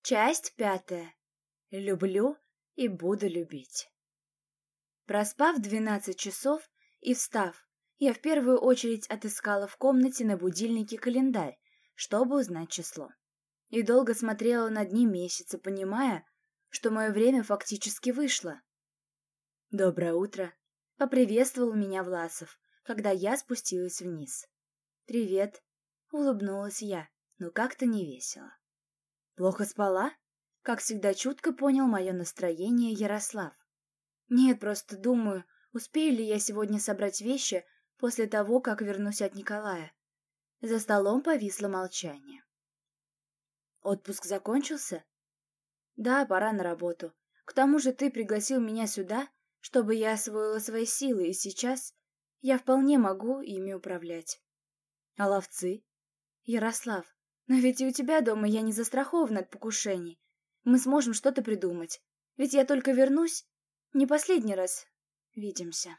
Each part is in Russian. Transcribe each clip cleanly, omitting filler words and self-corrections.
Часть 5. Люблю и буду любить. Проспав 12 часов и встав, я в первую очередь отыскала в комнате на будильнике календарь, чтобы узнать число. И долго смотрела на дни месяца, понимая, что мое время фактически вышло. «Доброе утро!» — поприветствовал меня Власов, когда я спустилась вниз. «Привет!» — улыбнулась я, но как-то невесело. «Плохо спала?» — как всегда чутко понял мое настроение Ярослав. «Нет, просто думаю, успею ли я сегодня собрать вещи после того, как вернусь от Николая». За столом повисло молчание. «Отпуск закончился?» «Да, пора на работу. К тому же ты пригласил меня сюда, чтобы я освоила свои силы, и сейчас я вполне могу ими управлять». «А ловцы?» «Ярослав, но ведь и у тебя дома я не застрахована от покушений. Мы сможем что-то придумать. Ведь я только вернусь. Не последний раз видимся».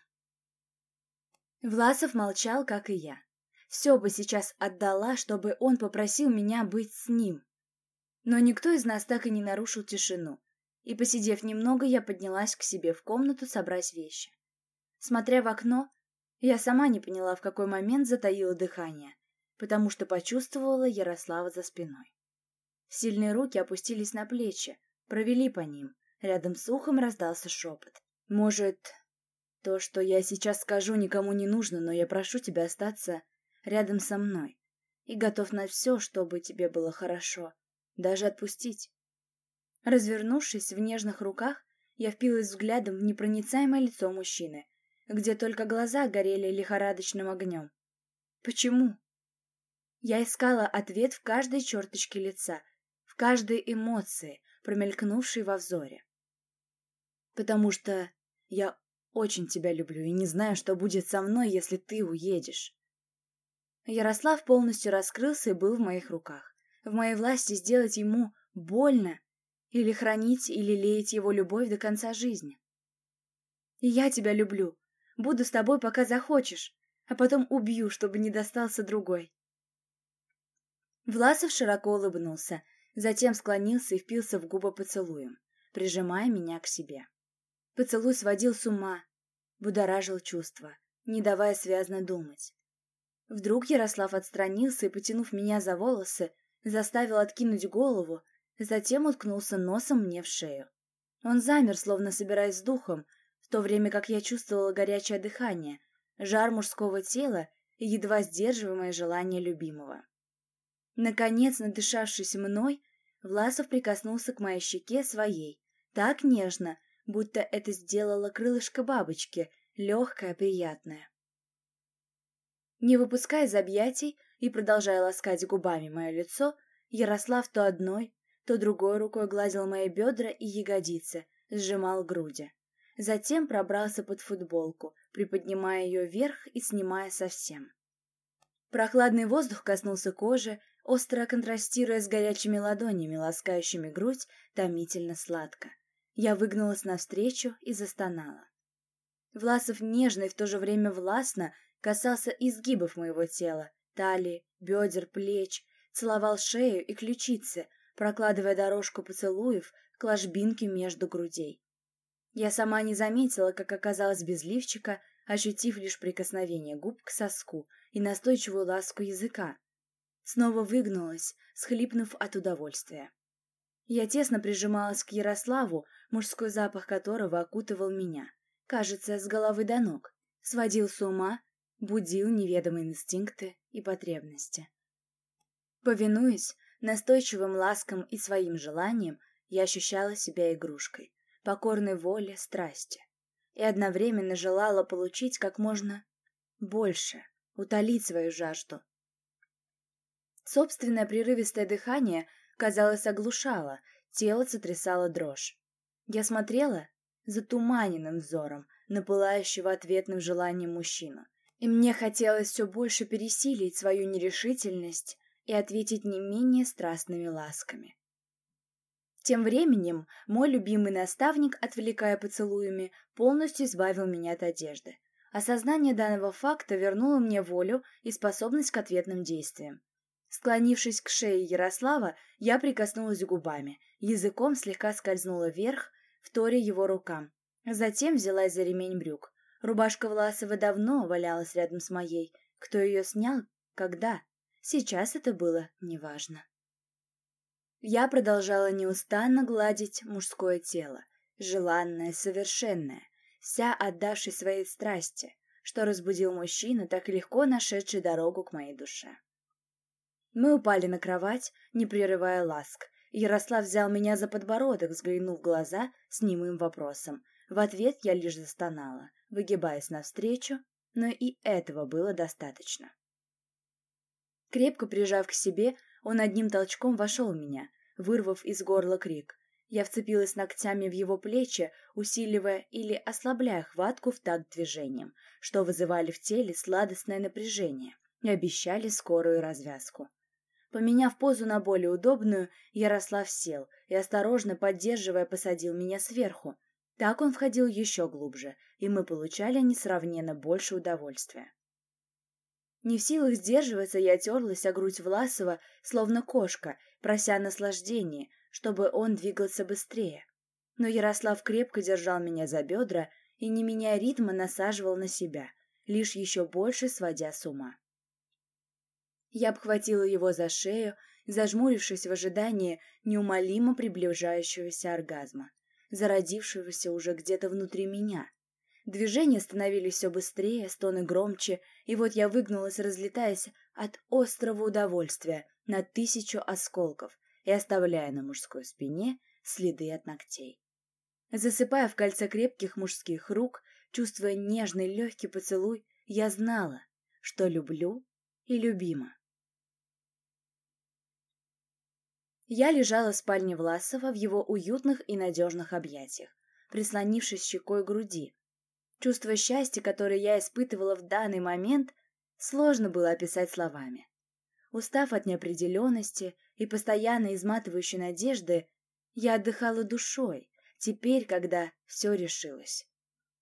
Власов молчал, как и я. Все бы сейчас отдала, чтобы он попросил меня быть с ним. Но никто из нас так и не нарушил тишину. И, посидев немного, я поднялась к себе в комнату собрать вещи. Смотря в окно, я сама не поняла, в какой момент затаила дыхание, потому что почувствовала Ярослава за спиной. Сильные руки опустились на плечи, провели по ним. Рядом с ухом раздался шепот. «Может, то, что я сейчас скажу, никому не нужно, но я прошу тебя остаться рядом со мной и готов на все, чтобы тебе было хорошо, даже отпустить». Развернувшись в нежных руках, я впилась взглядом в непроницаемое лицо мужчины, где только глаза горели лихорадочным огнем. «Почему?» Я искала ответ в каждой черточке лица, в каждой эмоции, промелькнувшей во взоре. «Потому что я очень тебя люблю и не знаю, что будет со мной, если ты уедешь». Ярослав полностью раскрылся и был в моих руках. В моей власти сделать ему больно или хранить и лелеять его любовь до конца жизни. «И я тебя люблю. Буду с тобой, пока захочешь, а потом убью, чтобы не достался другой». Власов широко улыбнулся, затем склонился и впился в губы поцелуем, прижимая меня к себе. Поцелуй сводил с ума, будоражил чувства, не давая связно думать. Вдруг Ярослав отстранился и, потянув меня за волосы, заставил откинуть голову, затем уткнулся носом мне в шею. Он замер, словно собираясь с духом, в то время как я чувствовала горячее дыхание, жар мужского тела и едва сдерживаемое желание любимого. Наконец, надышавшись мной, Власов прикоснулся к моей щеке своей, так нежно, будто это сделало крылышко бабочки, легкое, приятное. Не выпуская из объятий и продолжая ласкать губами мое лицо, Ярослав то одной, то другой рукой гладил мои бедра и ягодицы, сжимал груди. Затем пробрался под футболку, приподнимая ее вверх и снимая совсем. Прохладный воздух коснулся кожи, остро контрастируя с горячими ладонями, ласкающими грудь, томительно сладко. Я выгнулась навстречу и застонала. Власов нежно и в то же время властно касался изгибов моего тела, талии, бедер, плеч, целовал шею и ключицы, прокладывая дорожку поцелуев к ложбинке между грудей. Я сама не заметила, как оказалась без лифчика, ощутив лишь прикосновение губ к соску и настойчивую ласку языка. Снова выгнулась, схлипнув от удовольствия. Я тесно прижималась к Ярославу, мужской запах которого окутывал меня, кажется, с головы до ног, сводил с ума, будил неведомые инстинкты и потребности. Повинуясь настойчивым ласкам и своим желаниям, я ощущала себя игрушкой, покорной воле, страсти, и одновременно желала получить как можно больше, утолить свою жажду. Собственное прерывистое дыхание, казалось, оглушало, тело сотрясало дрожь. Я смотрела затуманенным взором на пылающего ответным желанием мужчину, и мне хотелось все больше пересилить свою нерешительность и ответить не менее страстными ласками. Тем временем мой любимый наставник, отвлекая поцелуями, полностью избавил меня от одежды. Осознание данного факта вернуло мне волю и способность к ответным действиям. Склонившись к шее Ярослава, я прикоснулась губами, языком слегка скользнула вверх, вторя его рукам. Затем взялась за ремень брюк. Рубашка Власова давно валялась рядом с моей. Кто ее снял? Когда? Сейчас это было неважно. Я продолжала неустанно гладить мужское тело, желанное, совершенное, вся отдавшись своей страсти, что разбудил мужчину, так легко нашедший дорогу к моей душе. Мы упали на кровать, не прерывая ласк. Ярослав взял меня за подбородок, взглянув в глаза с немым вопросом. В ответ я лишь застонала, выгибаясь навстречу, но и этого было достаточно. Крепко прижав к себе, он одним толчком вошел в меня, вырвав из горла крик. Я вцепилась ногтями в его плечи, усиливая или ослабляя хватку в такт движением, что вызывали в теле сладостное напряжение и обещали скорую развязку. Поменяв позу на более удобную, Ярослав сел и, осторожно поддерживая, посадил меня сверху. Так он входил еще глубже, и мы получали несравненно больше удовольствия. Не в силах сдерживаться, я терлась о грудь Власова, словно кошка, прося наслаждения, чтобы он двигался быстрее. Но Ярослав крепко держал меня за бедра и, не меняя ритма, насаживал на себя, лишь еще больше сводя с ума. Я обхватила его за шею, зажмурившись в ожидании неумолимо приближающегося оргазма, зародившегося уже где-то внутри меня. Движения становились все быстрее, стоны громче, и вот я выгнулась, разлетаясь от острого удовольствия на 1000 осколков и оставляя на мужской спине следы от ногтей. Засыпая в кольце крепких мужских рук, чувствуя нежный легкий поцелуй, я знала, что люблю и любима. Я лежала в спальне Власова в его уютных и надежных объятиях, прислонившись щекой к груди. Чувство счастья, которое я испытывала в данный момент, сложно было описать словами. Устав от неопределенности и постоянно изматывающей надежды, я отдыхала душой, теперь, когда все решилось.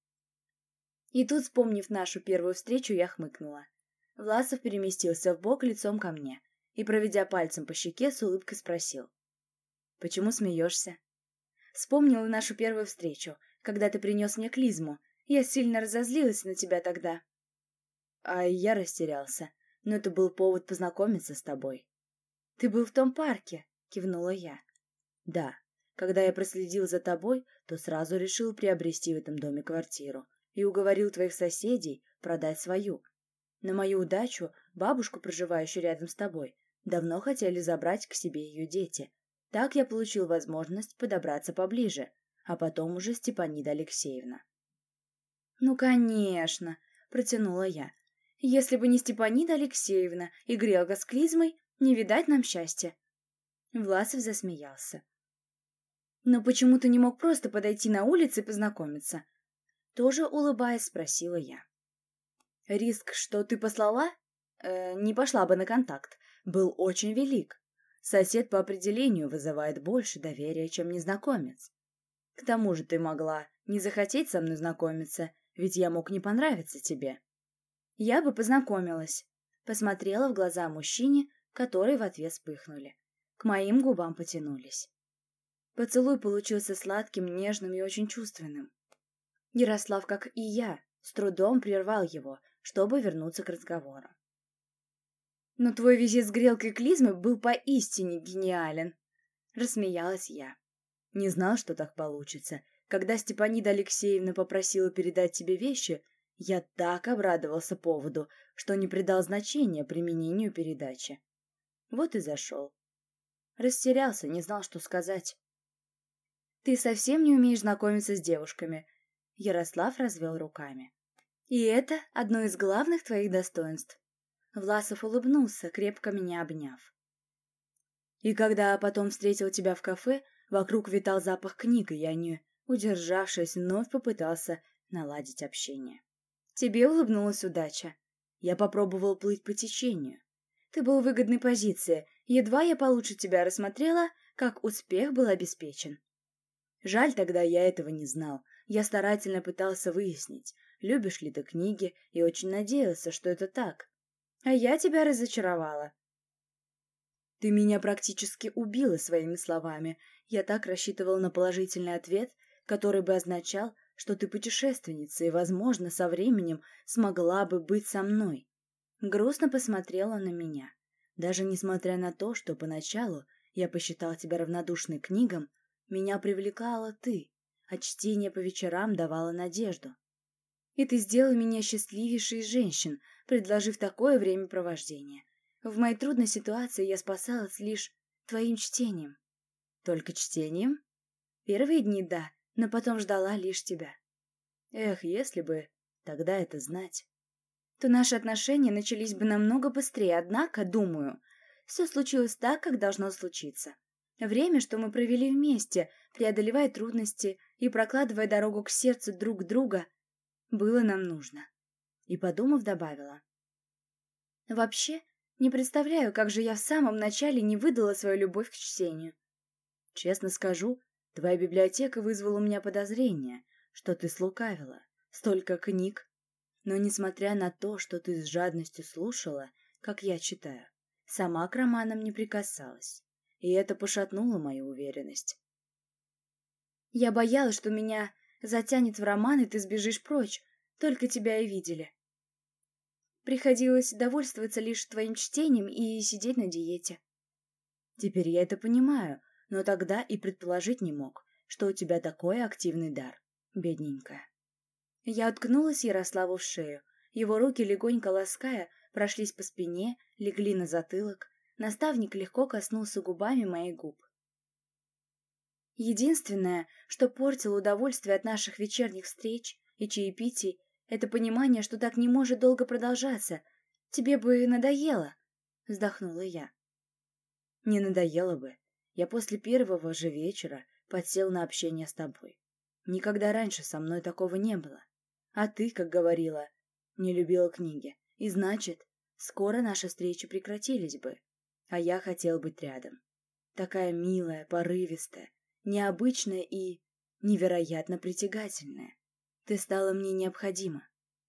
И тут, вспомнив нашу первую встречу, я хмыкнула. Власов переместился вбок лицом ко мне и, проведя пальцем по щеке, с улыбкой спросил: «Почему смеешься?» «Вспомнила нашу первую встречу, когда ты принес мне клизму. Я сильно разозлилась на тебя тогда». «А я растерялся, но это был повод познакомиться с тобой». «Ты был в том парке?» — кивнула я. «Да, когда я проследил за тобой, то сразу решил приобрести в этом доме квартиру и уговорил твоих соседей продать свою. На мою удачу бабушку, проживающую рядом с тобой, давно хотели забрать к себе ее дети. Так я получил возможность подобраться поближе, а потом уже Степанида Алексеевна». «Ну, конечно», — протянула я. «Если бы не Степанида Алексеевна и грелка с клизмой, не видать нам счастья». Власов засмеялся. «Но почему ты не мог просто подойти на улице и познакомиться?» Тоже улыбаясь, спросила я. «Риск, что ты послала? Не пошла бы на контакт, был очень велик. Сосед по определению вызывает больше доверия, чем незнакомец. К тому же ты могла не захотеть со мной знакомиться, ведь я мог не понравиться тебе». «Я бы познакомилась», — посмотрела в глаза мужчине, которые в ответ вспыхнули. К моим губам потянулись. Поцелуй получился сладким, нежным и очень чувственным. Ярослав, как и я, с трудом прервал его, чтобы вернуться к разговору. «Но твой визит с грелкой клизмы был поистине гениален», — рассмеялась я. «Не знал, что так получится. Когда Степанида Алексеевна попросила передать тебе вещи, я так обрадовался поводу, что не придал значения применению передачи. Вот и зашел. Растерялся, не знал, что сказать». «Ты совсем не умеешь знакомиться с девушками», — Ярослав развел руками. «И это одно из главных твоих достоинств». Власов улыбнулся, крепко меня обняв. «И когда потом встретил тебя в кафе, вокруг витал запах книг, и я, не удержавшись, вновь попытался наладить общение. Тебе улыбнулась удача. Я попробовал плыть по течению. Ты был в выгодной позиции. Едва я получше тебя рассмотрела, как успех был обеспечен. Жаль, тогда я этого не знал. Я старательно пытался выяснить, любишь ли ты книги, и очень надеялся, что это так. А я тебя разочаровала». Ты меня практически убила своими словами. Я так рассчитывал на положительный ответ, который бы означал, что ты путешественница и, возможно, со временем смогла бы быть со мной. Грустно посмотрела на меня. Даже несмотря на то, что поначалу я посчитал тебя равнодушной к книгам, меня привлекала ты, а чтение по вечерам давало надежду. И ты сделал меня счастливейшей из женщин, предложив такое времяпровождение. В моей трудной ситуации я спасалась лишь твоим чтением. Только чтением? Первые дни — да, но потом ждала лишь тебя. Эх, если бы тогда это знать, то наши отношения начались бы намного быстрее, однако, думаю, все случилось так, как должно случиться. Время, что мы провели вместе, преодолевая трудности и прокладывая дорогу к сердцу друг друга, было нам нужно. И, подумав, добавила. Вообще, не представляю, как же я в самом начале не выдала свою любовь к чтению. Честно скажу, твоя библиотека вызвала у меня подозрение, что ты слукавила. Столько книг. Но, несмотря на то, что ты с жадностью слушала, как я читаю, сама к романам не прикасалась. И это пошатнуло мою уверенность. Я боялась, что меня затянет в роман, и ты сбежишь прочь. Только тебя и видели. Приходилось довольствоваться лишь твоим чтением и сидеть на диете. Теперь я это понимаю, но тогда и предположить не мог, что у тебя такой активный дар, бедненькая. Я уткнулась Ярославу в шею. Его руки, легонько лаская, прошлись по спине, легли на затылок. Наставник легко коснулся губами моих губ. Единственное, что портило удовольствие от наших вечерних встреч и чаепитий, это понимание, что так не может долго продолжаться. Тебе бы надоело, вздохнула я. Не надоело бы. Я после первого же вечера подсел на общение с тобой. Никогда раньше со мной такого не было. А ты, как говорила, не любила книги. И значит, скоро наши встречи прекратились бы. А я хотел быть рядом. Такая милая, порывистая, необычная и невероятно притягательная. Ты стала мне необходима.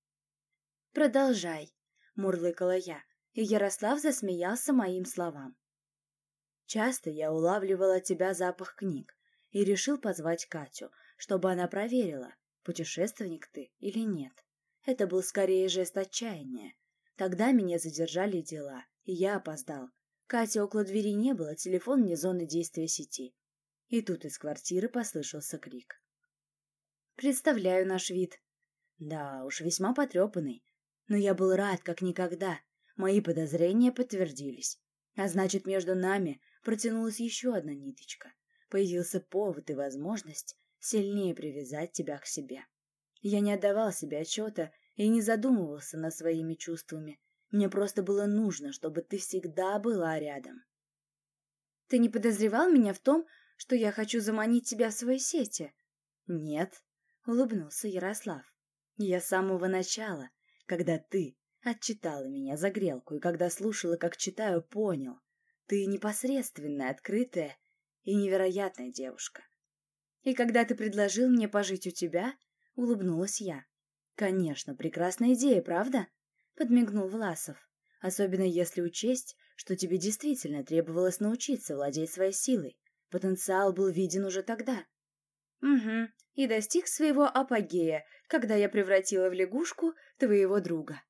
Продолжай, мурлыкала я, и Ярослав засмеялся моим словам. Часто я улавливала от тебя запах книг и решил позвать Катю, чтобы она проверила, путешественник ты или нет. Это был скорее жест отчаяния. Тогда меня задержали дела, и я опоздал. Кати около двери не было, телефон вне зоны действия сети. И тут из квартиры послышался крик. Представляю наш вид. Да уж, весьма потрепанный. Но я был рад, как никогда. Мои подозрения подтвердились. А значит, между нами протянулась еще одна ниточка. Появился повод и возможность сильнее привязать тебя к себе. Я не отдавал себе отчета и не задумывался над своими чувствами. Мне просто было нужно, чтобы ты всегда была рядом. Ты не подозревал меня в том, что я хочу заманить тебя в свои сети? Нет, улыбнулся Ярослав. Я с самого начала, когда ты отчитала меня за грелку и когда слушала, как читаю, понял. Ты непосредственная, открытая и невероятная девушка. И когда ты предложил мне пожить у тебя, улыбнулась я. Конечно, прекрасная идея, правда? Подмигнул Власов. Особенно если учесть, что тебе действительно требовалось научиться владеть своей силой. Потенциал был виден уже тогда. Угу, и достиг своего апогея, когда я превратила в лягушку твоего друга.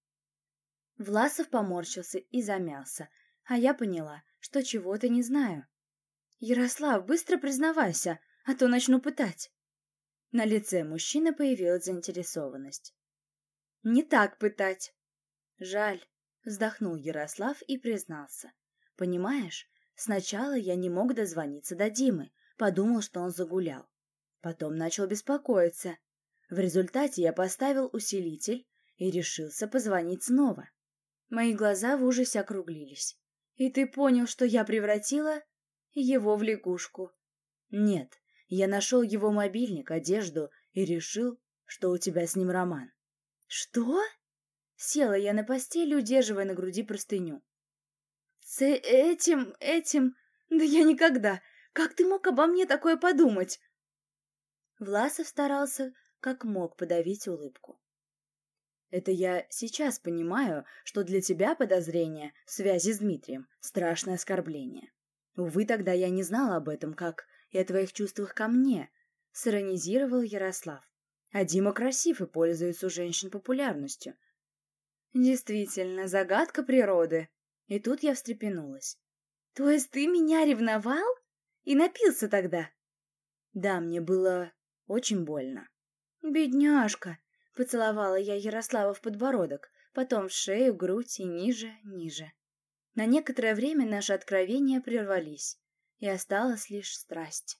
Власов поморщился и замялся, а я поняла, что чего-то не знаю. «Ярослав, быстро признавайся, а то начну пытать». На лице мужчины появилась заинтересованность. «Не так пытать». «Жаль», — вздохнул Ярослав и признался. «Понимаешь, сначала я не мог дозвониться до Димы, подумал, что он загулял. Потом начал беспокоиться. В результате я поставил усилитель и решился позвонить снова. Мои глаза в ужасе округлились. И ты понял, что я превратила его в лягушку? Нет, я нашел его мобильник, одежду и решил, что у тебя с ним роман. Что? Села я на постели, удерживая на груди простыню. С этим... Да я никогда... Как ты мог обо мне такое подумать? Власов старался, как мог, подавить улыбку. Это я сейчас понимаю, что для тебя подозрение в связи с Дмитрием — страшное оскорбление. Увы, тогда я не знала об этом, как и о твоих чувствах ко мне, — сиронизировал Ярослав. А Дима красив и пользуется у женщин популярностью. Действительно, загадка природы. И тут я встрепенулась. То есть ты меня ревновал? И напился тогда? Да, мне было очень больно. Бедняжка! Поцеловала я Ярослава в подбородок, потом в шею, грудь и ниже, ниже. На некоторое время наши откровения прервались, и осталась лишь страсть.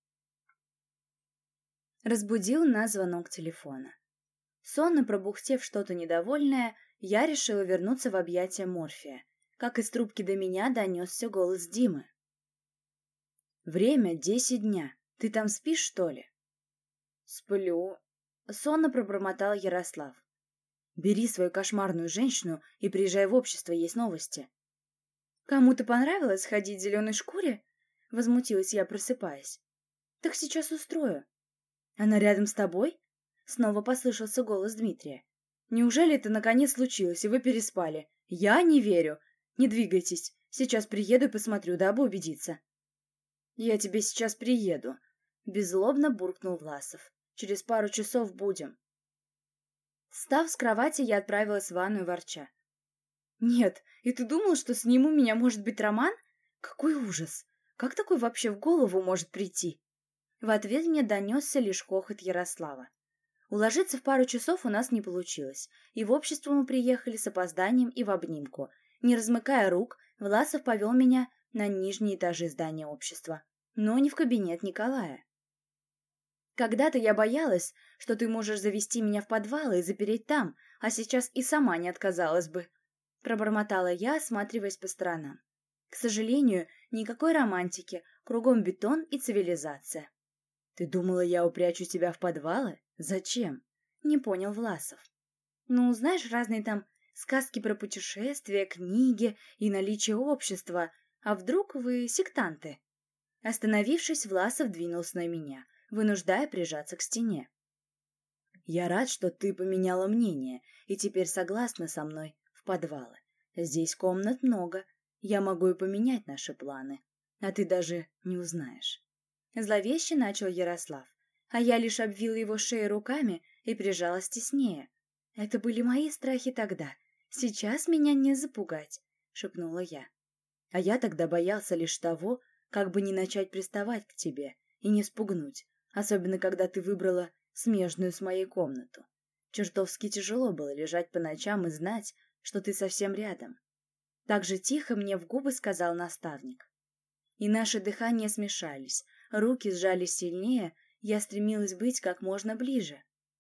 Разбудил нас звонок телефона. Сонно пробухтев что-то недовольное, я решила вернуться в объятия Морфия, как из трубки до меня донесся голос Димы. «Время 10 дня. Ты там спишь, что ли?» «Сплю», — сонно пробормотал Ярослав. «Бери свою кошмарную женщину и приезжай в общество, есть новости». «Кому-то понравилось ходить в зеленой шкуре?» — возмутилась я, просыпаясь. «Так сейчас устрою». «Она рядом с тобой?» — снова послышался голос Дмитрия. «Неужели это наконец случилось, и вы переспали? Я не верю. Не двигайтесь. Сейчас приеду и посмотрю, дабы убедиться». «Я тебе сейчас приеду», — беззлобно буркнул Власов. «Через пару часов будем». Встав с кровати, я отправилась в ванную, ворча. «Нет, и ты думал, что с ним у меня может быть роман? Какой ужас! Как такой вообще в голову может прийти?» В ответ мне донесся лишь хохот Ярослава. Уложиться в пару часов у нас не получилось, и в общество мы приехали с опозданием и в обнимку. Не размыкая рук, Власов повел меня на нижние этажи здания общества, но не в кабинет Николая. «Когда-то я боялась, что ты можешь завести меня в подвал и запереть там, а сейчас и сама не отказалась бы», — пробормотала я, осматриваясь по сторонам. К сожалению, никакой романтики, кругом бетон и цивилизация. «Ты думала, я упрячу тебя в подвалы? Зачем?» — не понял Власов. «Ну, знаешь, разные там сказки про путешествия, книги и наличие общества. А вдруг вы сектанты?» Остановившись, Власов двинулся на меня, вынуждая прижаться к стене. «Я рад, что ты поменяла мнение и теперь согласна со мной в подвалы. Здесь комнат много, я могу и поменять наши планы, а ты даже не узнаешь». Зловеще начал Ярослав, а я лишь обвила его шею руками и прижалась теснее. «Это были мои страхи тогда, сейчас меня не запугать», — шепнула я. «А я тогда боялся лишь того, как бы не начать приставать к тебе и не спугнуть, особенно когда ты выбрала смежную с моей комнату. Чертовски тяжело было лежать по ночам и знать, что ты совсем рядом». Так же тихо мне в губы сказал наставник. И наши дыхания смешались, руки сжались сильнее, я стремилась быть как можно ближе.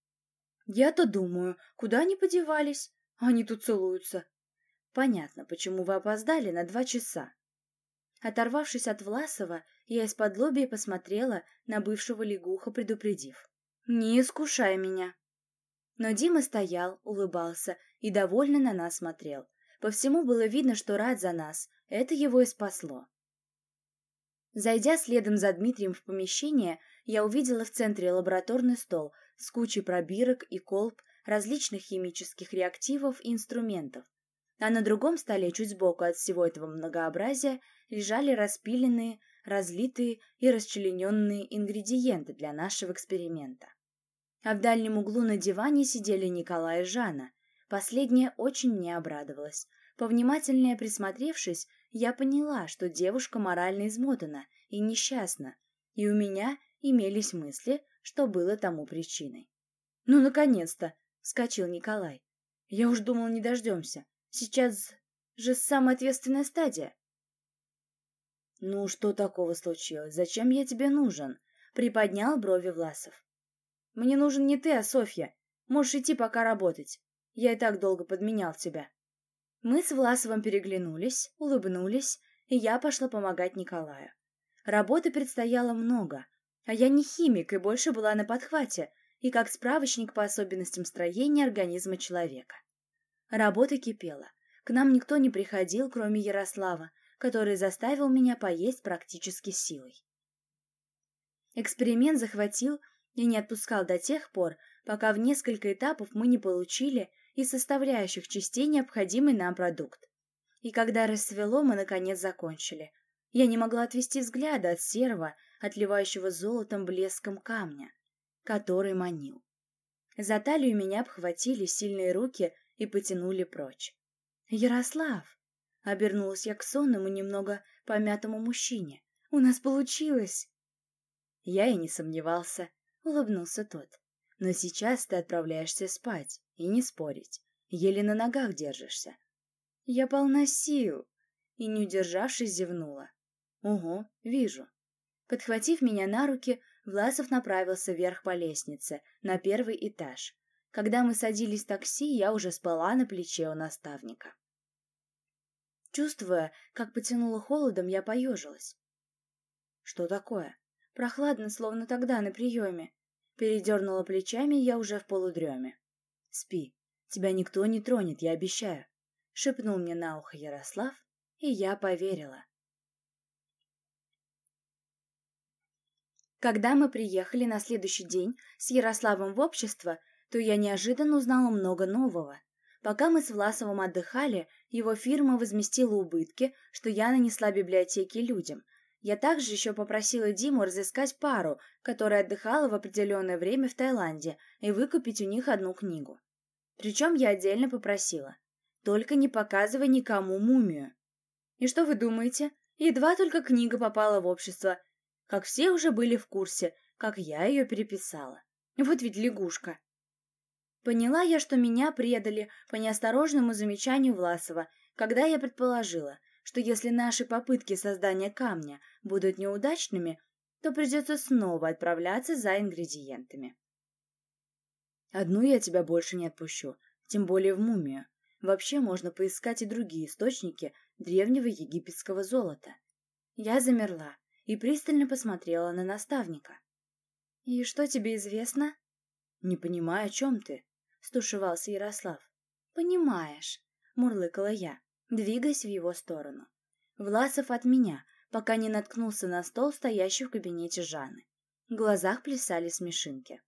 «Я-то думаю, куда они подевались? Они тут целуются». «Понятно, почему вы опоздали на 2 часа». Оторвавшись от Власова, я исподлобья посмотрела на бывшего лягуха, предупредив: «Не искушай меня». Но Дима стоял, улыбался и довольно на нас смотрел. По всему было видно, что рад за нас, это его и спасло. Зайдя следом за Дмитрием в помещение, я увидела в центре лабораторный стол с кучей пробирок и колб, различных химических реактивов и инструментов. А на другом столе, чуть сбоку от всего этого многообразия, лежали распиленные, разлитые и расчлененные ингредиенты для нашего эксперимента. А в дальнем углу на диване сидели Николай и Жанна. Последняя очень мне обрадовалась. Повнимательнее присмотревшись, я поняла, что девушка морально измотана и несчастна, и у меня имелись мысли, что было тому причиной. «Ну, наконец-то!» — вскочил Николай. «Я уж думал, не дождемся. Сейчас же самая ответственная стадия». «Ну, что такого случилось? Зачем я тебе нужен?» — приподнял брови Власов. «Мне нужен не ты, а Софья. Можешь идти пока работать. Я и так долго подменял тебя». Мы с Власовым переглянулись, улыбнулись, и я пошла помогать Николаю. Работы предстояло много, а я не химик и больше была на подхвате, и как справочник по особенностям строения организма человека. Работа кипела. К нам никто не приходил, кроме Ярослава, который заставил меня поесть практически силой. Эксперимент захватил и не отпускал до тех пор, пока в несколько этапов мы не получили из составляющих частей необходимый нам продукт. И когда рассвело, мы наконец закончили. Я не могла отвести взгляда от серого, отливающего золотом блеском камня, который манил. За талию меня обхватили сильные руки и потянули прочь. «Ярослав!» — обернулась я к сонному, немного помятому мужчине. «У нас получилось!» Я и не сомневался, — улыбнулся тот. «Но сейчас ты отправляешься спать, и не спорить. Еле на ногах держишься». Я полна сил, и, не удержавшись, зевнула. «Ого, вижу». Подхватив меня на руки, Власов направился вверх по лестнице, на первый этаж. Когда мы садились в такси, я уже спала на плече у наставника. Чувствуя, как потянуло холодом, я поежилась. «Что такое?» «Прохладно, словно тогда на приеме». Передернула плечами, я уже в полудреме. «Спи, тебя никто не тронет, я обещаю», — шепнул мне на ухо Ярослав, и я поверила. Когда мы приехали на следующий день с Ярославом в общество, то я неожиданно узнала много нового. Пока мы с Власовым отдыхали, его фирма возместила убытки, что я нанесла библиотеке людям. Я также еще попросила Диму разыскать пару, которая отдыхала в определенное время в Таиланде, и выкупить у них одну книгу. Причем я отдельно попросила: только не показывай никому мумию. И что вы думаете? Едва только книга попала в общество, как все уже были в курсе, как я ее переписала. Вот ведь лягушка. Поняла я, что меня предали по неосторожному замечанию Власова, когда я предположила, что если наши попытки создания камня будут неудачными, то придется снова отправляться за ингредиентами. «Одну я тебя больше не отпущу, тем более в мумию. Вообще можно поискать и другие источники древнего египетского золота». Я замерла и пристально посмотрела на наставника. «И что тебе известно?» «Не понимаю, о чем ты?» — стушевался Ярослав. «Понимаешь», — мурлыкала я, двигаясь в его сторону. Власов от меня, пока не наткнулся на стол, стоящий в кабинете Жанны. В глазах плясали смешинки.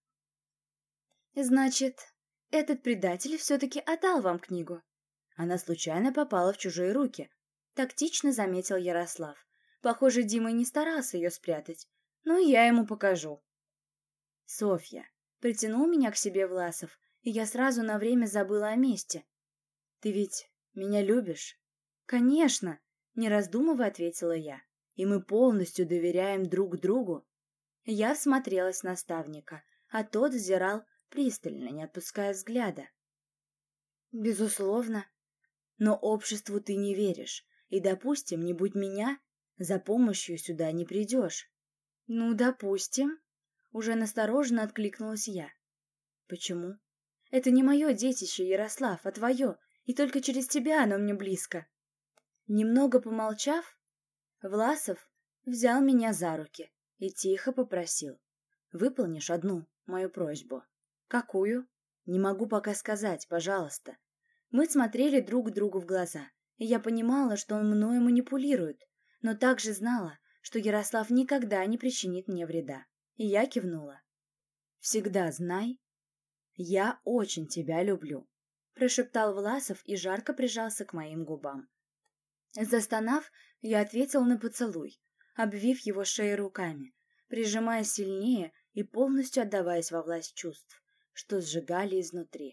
«Значит, этот предатель все-таки отдал вам книгу?» «Она случайно попала в чужие руки», — тактично заметил Ярослав. Похоже, Дима не старался ее спрятать. Ну, я ему покажу. «Софья», — притянул меня к себе Власов, и я сразу на время забыла о месте. «Ты ведь меня любишь?» «Конечно», — не раздумывая ответила я. «И мы полностью доверяем друг другу». Я всмотрелась в наставника, а тот взирал пристально, не отпуская взгляда. «Безусловно. Но обществу ты не веришь, и, допустим, не будь меня, за помощью сюда не придешь». «Ну, допустим», — уже настороженно откликнулась я. «Почему?» «Это не мое детище, Ярослав, а твое, и только через тебя оно мне близко». Немного помолчав, Власов взял меня за руки и тихо попросил: «Выполнишь одну мою просьбу». «Какую?» «Не могу пока сказать, пожалуйста». Мы смотрели друг другу в глаза, и я понимала, что он мною манипулирует, но также знала, что Ярослав никогда не причинит мне вреда. И я кивнула. «Всегда знай, я очень тебя люблю», — прошептал Власов и жарко прижался к моим губам. Застонав, я ответила на поцелуй, обвив его шею руками, прижимая сильнее и полностью отдаваясь во власть чувств, что сжигали изнутри.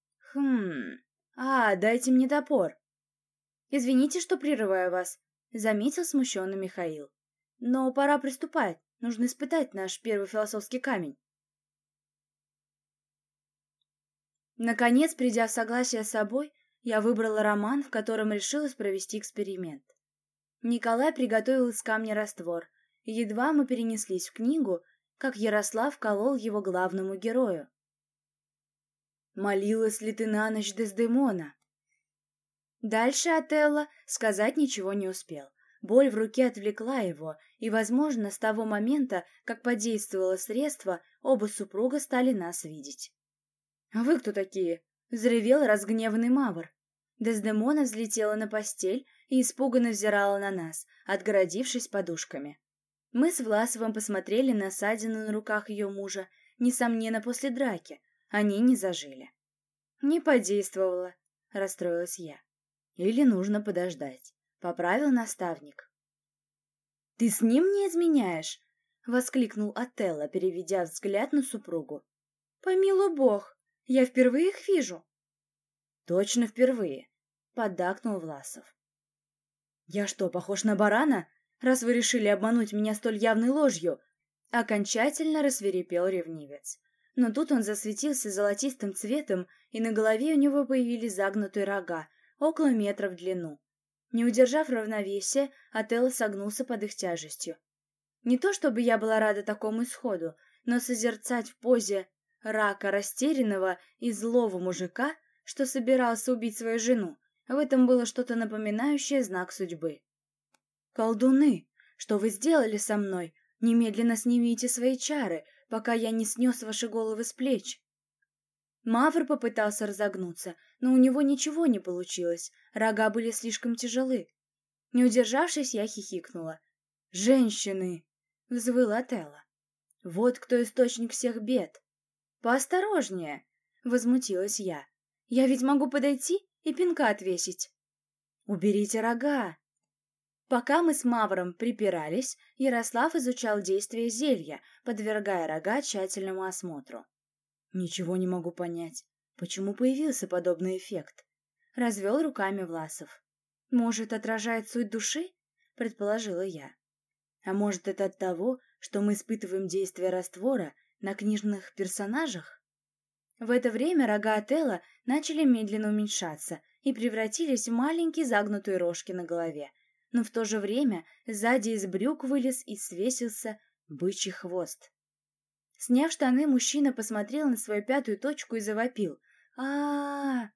Дайте мне топор». «Извините, что прерываю вас», — заметил смущенный Михаил. «Но пора приступать, нужно испытать наш первый философский камень». Наконец, придя в согласие с собой, я выбрала роман, в котором решилась провести эксперимент. Николай приготовил из камня раствор, и едва мы перенеслись в книгу, как Ярослав колол его главному герою. «Молилась ли ты на ночь Дездемона?» Дальше Отелло сказать ничего не успел. Боль в руке отвлекла его, и, возможно, с того момента, как подействовало средство, оба супруга стали нас видеть. «А вы кто такие?» — взревел разгневанный Мавр. Дездемона взлетела на постель и испуганно взирала на нас, отгородившись подушками. Мы с Власовым посмотрели на ссадины на руках ее мужа, несомненно, после драки. Они не зажили. Не подействовало, расстроилась я. Или нужно подождать, поправил наставник. Ты с ним не изменяешь? Воскликнул Отелло, переведя взгляд на супругу. Помилуй бог, я впервые их вижу. Точно впервые, поддакнул Власов. Я что, похож на барана, раз вы решили обмануть меня столь явной ложью? Окончательно рассвирепел ревнивец. Но тут он засветился золотистым цветом, и на голове у него появились загнутые рога, около метра в длину. Не удержав равновесия, Отелло согнулся под их тяжестью. Не то чтобы я была рада такому исходу, но созерцать в позе рака растерянного и злого мужика, что собирался убить свою жену, в этом было что-то напоминающее знак судьбы. «Колдуны, что вы сделали со мной? Немедленно снимите свои чары, пока я не снес ваши головы с плеч». Мавр попытался разогнуться, но у него ничего не получилось, рога были слишком тяжелы. Не удержавшись, я хихикнула. «Женщины!» — взвыл Отелло. «Вот кто источник всех бед!» «Поосторожнее!» — возмутилась я. «Я ведь могу подойти и пинка отвесить!» «Уберите рога!» Пока мы с Мавром припирались, Ярослав изучал действие зелья, подвергая рога тщательному осмотру. «Ничего не могу понять, почему появился подобный эффект?» — развел руками Власов. «Может, отражает суть души?» — предположила я. «А может, это от того, что мы испытываем действие раствора на книжных персонажах?» В это время рога Отелло начали медленно уменьшаться и превратились в маленькие загнутые рожки на голове, но в то же время сзади из брюк вылез и свесился бычий хвост. Сняв штаны, мужчина посмотрел на свою пятую точку и завопил. а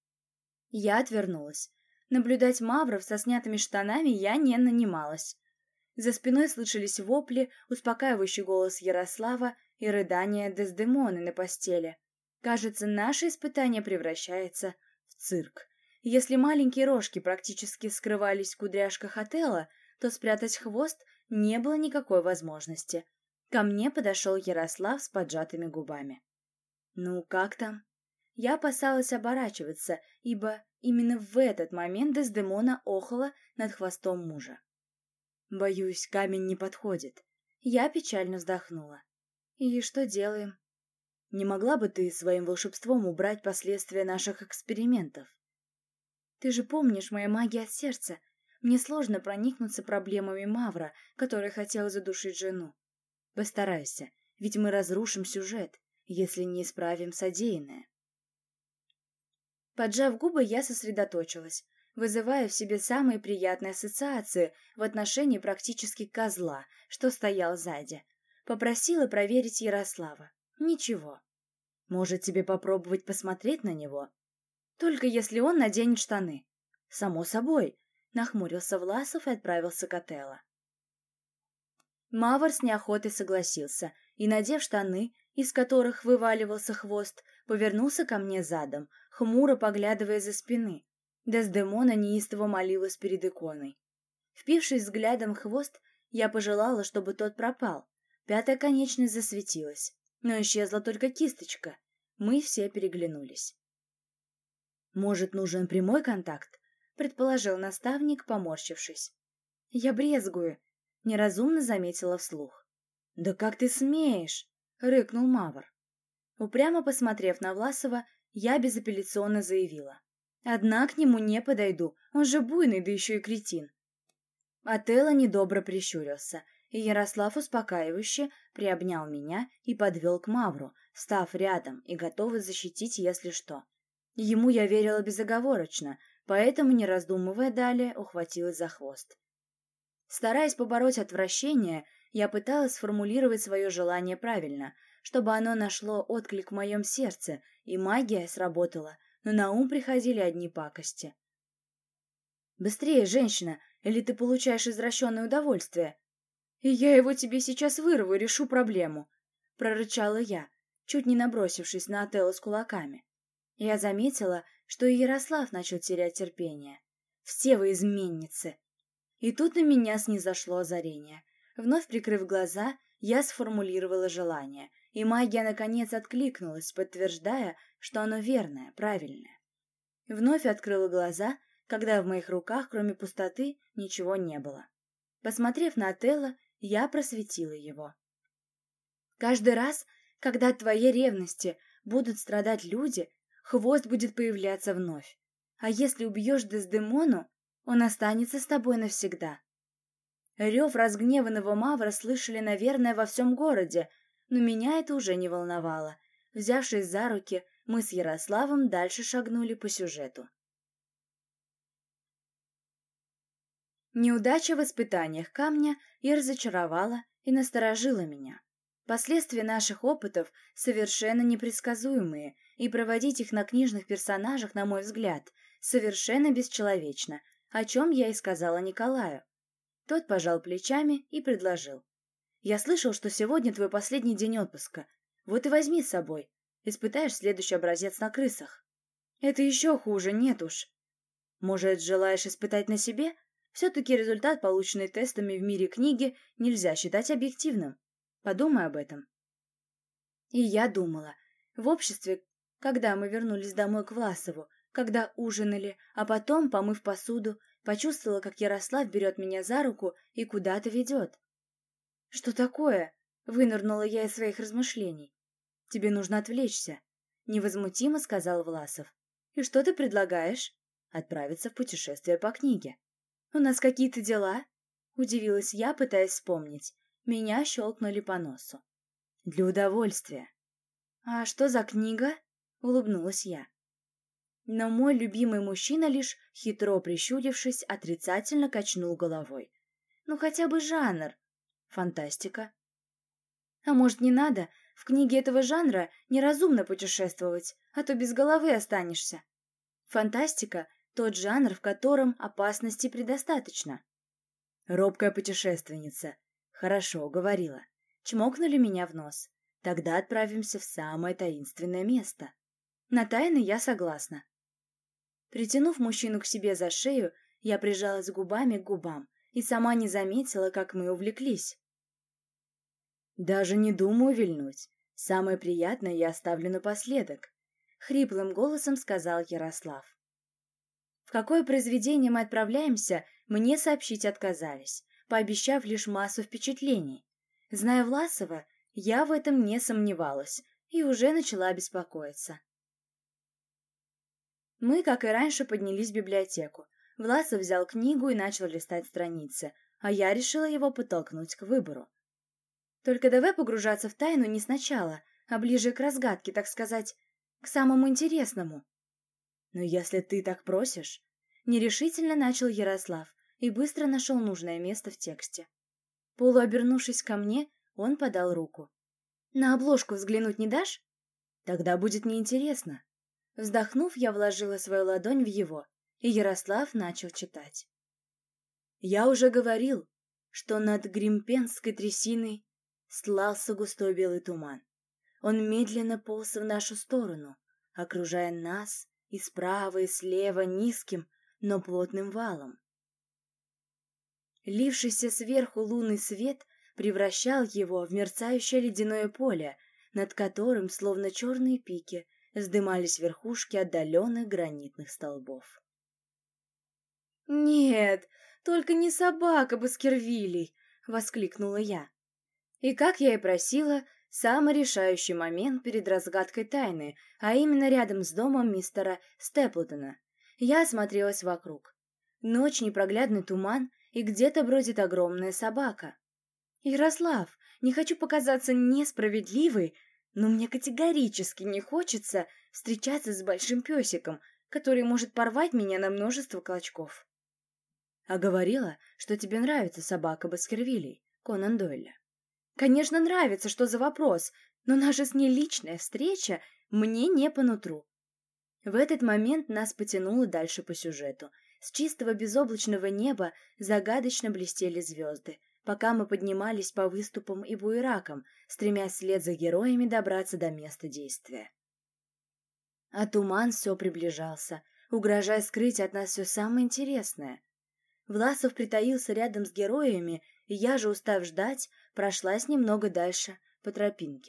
Я отвернулась. Наблюдать мавров со снятыми штанами я не нанималась. За спиной слышались вопли, успокаивающий голос Ярослава и рыдания Дездемоны на постели. Кажется, наше испытание превращается в цирк. Если маленькие рожки практически скрывались в кудряшках Отелло, то спрятать хвост не было никакой возможности. Ко мне подошел Ярослав с поджатыми губами. «Ну, как там?» Я опасалась оборачиваться, ибо именно в этот момент Дездемона охала над хвостом мужа. «Боюсь, камень не подходит». Я печально вздохнула. «И что делаем?» «Не могла бы ты своим волшебством убрать последствия наших экспериментов?» «Ты же помнишь, моя магия от сердца. Мне сложно проникнуться проблемами Мавра, который хотел задушить жену. Постарайся, ведь мы разрушим сюжет, если не исправим содеянное». Поджав губы, я сосредоточилась, вызывая в себе самые приятные ассоциации в отношении практически козла, что стоял сзади. Попросила проверить Ярослава. Ничего. «Может, тебе попробовать посмотреть на него? Только если он наденет штаны». «Само собой», — нахмурился Власов и отправился к Отелло. Мавр с неохотой согласился и, надев штаны, из которых вываливался хвост, повернулся ко мне задом, хмуро поглядывая за спины. Дездемона неистово молилась перед иконой. Впившись взглядом в хвост, я пожелала, чтобы тот пропал. Пятая конечность засветилась, но исчезла только кисточка. Мы все переглянулись. «Может, нужен прямой контакт?» — предположил наставник, поморщившись. «Я брезгую», — неразумно заметила вслух. «Да как ты смеешь?» — рыкнул Мавр. Упрямо посмотрев на Власова, я безапелляционно заявила. «Одна к нему не подойду, он же буйный, да еще и кретин». Отелло недобро прищурился, и Ярослав успокаивающе приобнял меня и подвел к Мавру, став рядом и готовый защитить, если что. Ему я верила безоговорочно, поэтому, не раздумывая далее, ухватилась за хвост. Стараясь побороть отвращение, я пыталась сформулировать свое желание правильно, чтобы оно нашло отклик в моем сердце, и магия сработала, но на ум приходили одни пакости. «Быстрее, женщина, или ты получаешь извращенное удовольствие?» «И я его тебе сейчас вырву и решу проблему», — прорычала я, чуть не набросившись на Отелло с кулаками. Я заметила, что и Ярослав начал терять терпение. «Все вы изменницы!» И тут на меня снизошло озарение. Вновь прикрыв глаза, я сформулировала желание и магия наконец откликнулась, подтверждая, что оно верное, правильное. Вновь открыла глаза, когда в моих руках, кроме пустоты, ничего не было. Посмотрев на Отелло, я просветила его. Каждый раз, когда от твоей ревности будут страдать люди, хвост будет появляться вновь. А если убьешь Дездемону, он останется с тобой навсегда. Рев разгневанного Мавра слышали, наверное, во всем городе, но меня это уже не волновало. Взявшись за руки, мы с Ярославом дальше шагнули по сюжету. Неудача в испытаниях камня и разочаровала, и насторожила меня. Последствия наших опытов совершенно непредсказуемые, и проводить их на книжных персонажах, на мой взгляд, совершенно бесчеловечно, о чем я и сказала Николаю. Тот пожал плечами и предложил. «Я слышал, что сегодня твой последний день отпуска. Вот и возьми с собой. Испытаешь следующий образец на крысах». «Это еще хуже, нет уж». «Может, желаешь испытать на себе? Все-таки результат, полученный тестами в мире книги, нельзя считать объективным. Подумай об этом». И я думала. В обществе, когда мы вернулись домой к Власову, когда ужинали, а потом, помыв посуду, почувствовала, как Ярослав берет меня за руку и куда-то ведет. «Что такое?» — вынырнула я из своих размышлений. «Тебе нужно отвлечься», — невозмутимо сказал Власов. «И что ты предлагаешь?» «Отправиться в путешествие по книге». «У нас какие-то дела?» — удивилась я, пытаясь вспомнить. Меня щелкнули по носу. «Для удовольствия». «А что за книга?» — улыбнулась я. Но мой любимый мужчина, лишь хитро прищурившись, отрицательно качнул головой. «Ну хотя бы жанр. Фантастика». «А может, не надо? В книге этого жанра неразумно путешествовать, а то без головы останешься. Фантастика — тот жанр, в котором опасности предостаточно». «Робкая путешественница. Хорошо, уговорила. Чмокнули меня в нос. Тогда отправимся в самое таинственное место». На тайны я согласна. Притянув мужчину к себе за шею, я прижалась губами к губам и сама не заметила, как мы увлеклись. «Даже не думаю вильнуть. Самое приятное я оставлю напоследок», — хриплым голосом сказал Ярослав. В какое произведение мы отправляемся, мне сообщить отказались, пообещав лишь массу впечатлений. Зная Власова, я в этом не сомневалась и уже начала беспокоиться. Мы, как и раньше, поднялись в библиотеку. Власов взял книгу и начал листать страницы, а я решила его подтолкнуть к выбору. Только давай погружаться в тайну не сначала, а ближе к разгадке, так сказать, к самому интересному. Но если ты так просишь, нерешительно начал Ярослав и быстро нашел нужное место в тексте. Полуобернувшись ко мне, он подал руку. «На обложку взглянуть не дашь?» «Тогда будет неинтересно». Вздохнув, я вложила свою ладонь в его, и Ярослав начал читать. «Я уже говорил, что над Гримпенской трясиной стлался густой белый туман. Он медленно полз в нашу сторону, окружая нас и справа, и слева низким, но плотным валом. Лившийся сверху лунный свет превращал его в мерцающее ледяное поле, над которым, словно черные пики, вздымались верхушки отдаленных гранитных столбов. «Нет, только не собака Баскервилей!» — воскликнула я. И, как я и просила, самый решающий момент перед разгадкой тайны, а именно рядом с домом мистера Степлтона. Я осмотрелась вокруг. Ночь, непроглядный туман, и где-то бродит огромная собака. «Ярослав, не хочу показаться несправедливой, но мне категорически не хочется встречаться с большим песиком, который может порвать меня на множество клочков». «А говорила, что тебе нравится собака Баскервилей, Конан Дойля». «Конечно, нравится, что за вопрос, но наша с ней личная встреча мне не по нутру». В этот момент нас потянуло дальше по сюжету. С чистого безоблачного неба загадочно блестели звезды, пока мы поднимались по выступам и буеракам, стремясь вслед за героями добраться до места действия. А туман все приближался, угрожая скрыть от нас все самое интересное. Власов притаился рядом с героями, и я же, устав ждать, прошлась немного дальше, по тропинке.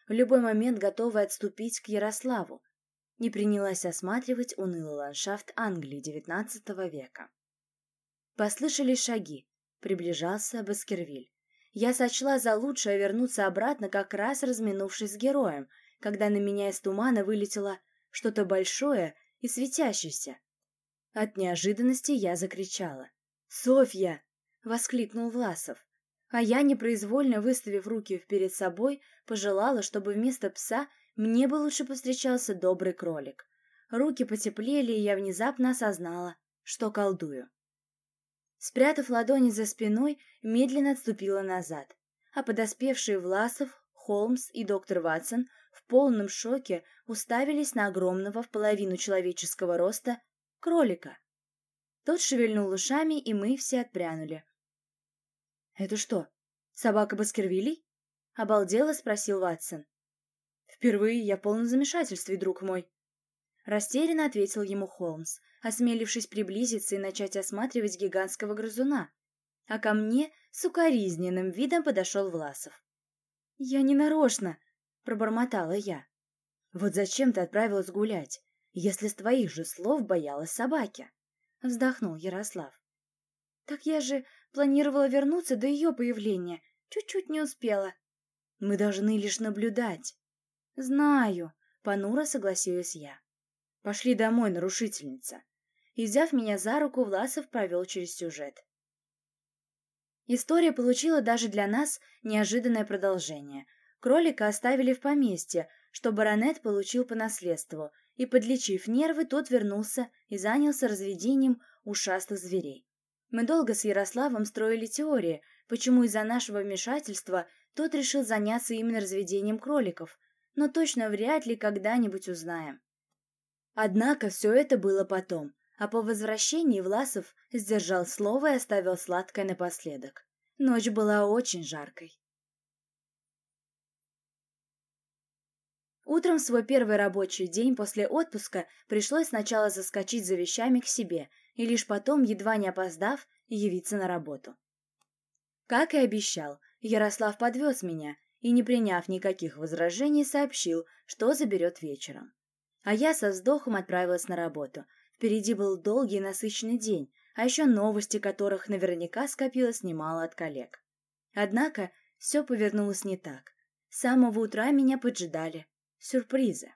в любой момент готовая отступить к Ярославу, не принялась осматривать унылый ландшафт Англии XIX века. Послышались шаги. Приближался Баскервиль. Я сочла за лучшее вернуться обратно, как раз разминувшись с героем, когда на меня из тумана вылетело что-то большое и светящееся. От неожиданности я закричала. «Софья!» — воскликнул Власов. А я, непроизвольно выставив руки перед собой, пожелала, чтобы вместо пса мне бы лучше повстречался добрый кролик. Руки потеплели, и я внезапно осознала, что колдую. Спрятав ладони за спиной, медленно отступила назад, а подоспевшие Власов, Холмс и доктор Ватсон в полном шоке уставились на огромного в половину человеческого роста кролика. Тот шевельнул ушами, и мы все отпрянули. «Это что, собака Баскервилей?» — обалдело спросил Ватсон. «Впервые я в полном замешательстве, друг мой», — растерянно ответил ему Холмс, осмелившись приблизиться и начать осматривать гигантского грызуна. А ко мне с укоризненным видом подошел Власов. «Я не нарочно», — пробормотала я. «Вот зачем ты отправилась гулять, если с твоих же слов боялась собаки?» — вздохнул Ярослав. «Так я же планировала вернуться до ее появления, чуть-чуть не успела». «Мы должны лишь наблюдать». «Знаю», — понуро согласилась я. «Пошли домой, нарушительница». И, взяв меня за руку, Власов провел через сюжет. История получила даже для нас неожиданное продолжение. Кролика оставили в поместье, что баронет получил по наследству, и, подлечив нервы, тот вернулся и занялся разведением ушастых зверей. Мы долго с Ярославом строили теории, почему из-за нашего вмешательства тот решил заняться именно разведением кроликов, но точно вряд ли когда-нибудь узнаем. Однако все это было потом, а по возвращении Власов сдержал слово и оставил сладкое напоследок. Ночь была очень жаркой. Утром в свой первый рабочий день после отпуска пришлось сначала заскочить за вещами к себе и лишь потом, едва не опоздав, явиться на работу. Как и обещал, Ярослав подвез меня и, не приняв никаких возражений, сообщил, что заберет вечером. А я со вздохом отправилась на работу. Впереди был долгий и насыщенный день, а еще новости, которых наверняка скопилось немало от коллег. Однако все повернулось не так. С самого утра меня поджидали сюрпризы.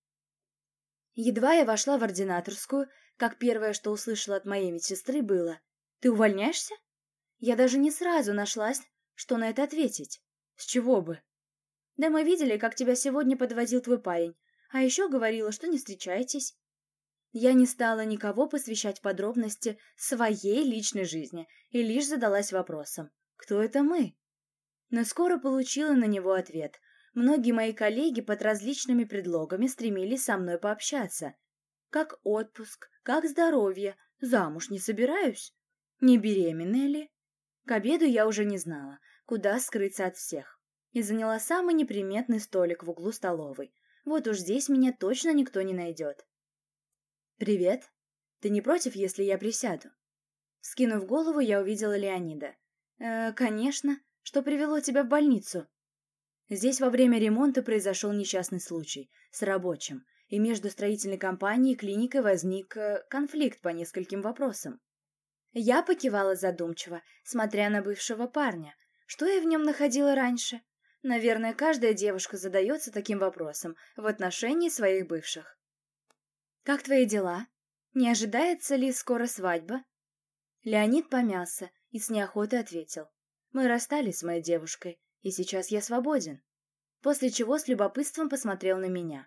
Едва я вошла в ординаторскую, как первое, что услышала от моей медсестры, было: «Ты увольняешься?» Я даже не сразу нашлась, что на это ответить. С чего бы? «Да мы видели, как тебя сегодня подвозил твой парень, а еще говорила, что не встречаетесь». Я не стала никого посвящать в подробности своей личной жизни и лишь задалась вопросом: кто это мы? Но скоро получила на него ответ. Многие мои коллеги под различными предлогами стремились со мной пообщаться. Как отпуск, как здоровье, замуж не собираюсь. Не беременная ли? К обеду я уже не знала, куда скрыться от всех, и заняла самый неприметный столик в углу столовой. Вот уж здесь меня точно никто не найдет. «Привет. Ты не против, если я присяду?» Скинув голову, я увидела Леонида. Конечно. Что привело тебя в больницу?» Здесь во время ремонта произошел несчастный случай с рабочим, и между строительной компанией и клиникой возник конфликт по нескольким вопросам. Я покивала задумчиво, смотря на бывшего парня. Что я в нем находила раньше? Наверное, каждая девушка задается таким вопросом в отношении своих бывших. «Как твои дела? Не ожидается ли скоро свадьба?» Леонид помялся и с неохотой ответил: «Мы расстались с моей девушкой, и сейчас я свободен». После чего с любопытством посмотрел на меня.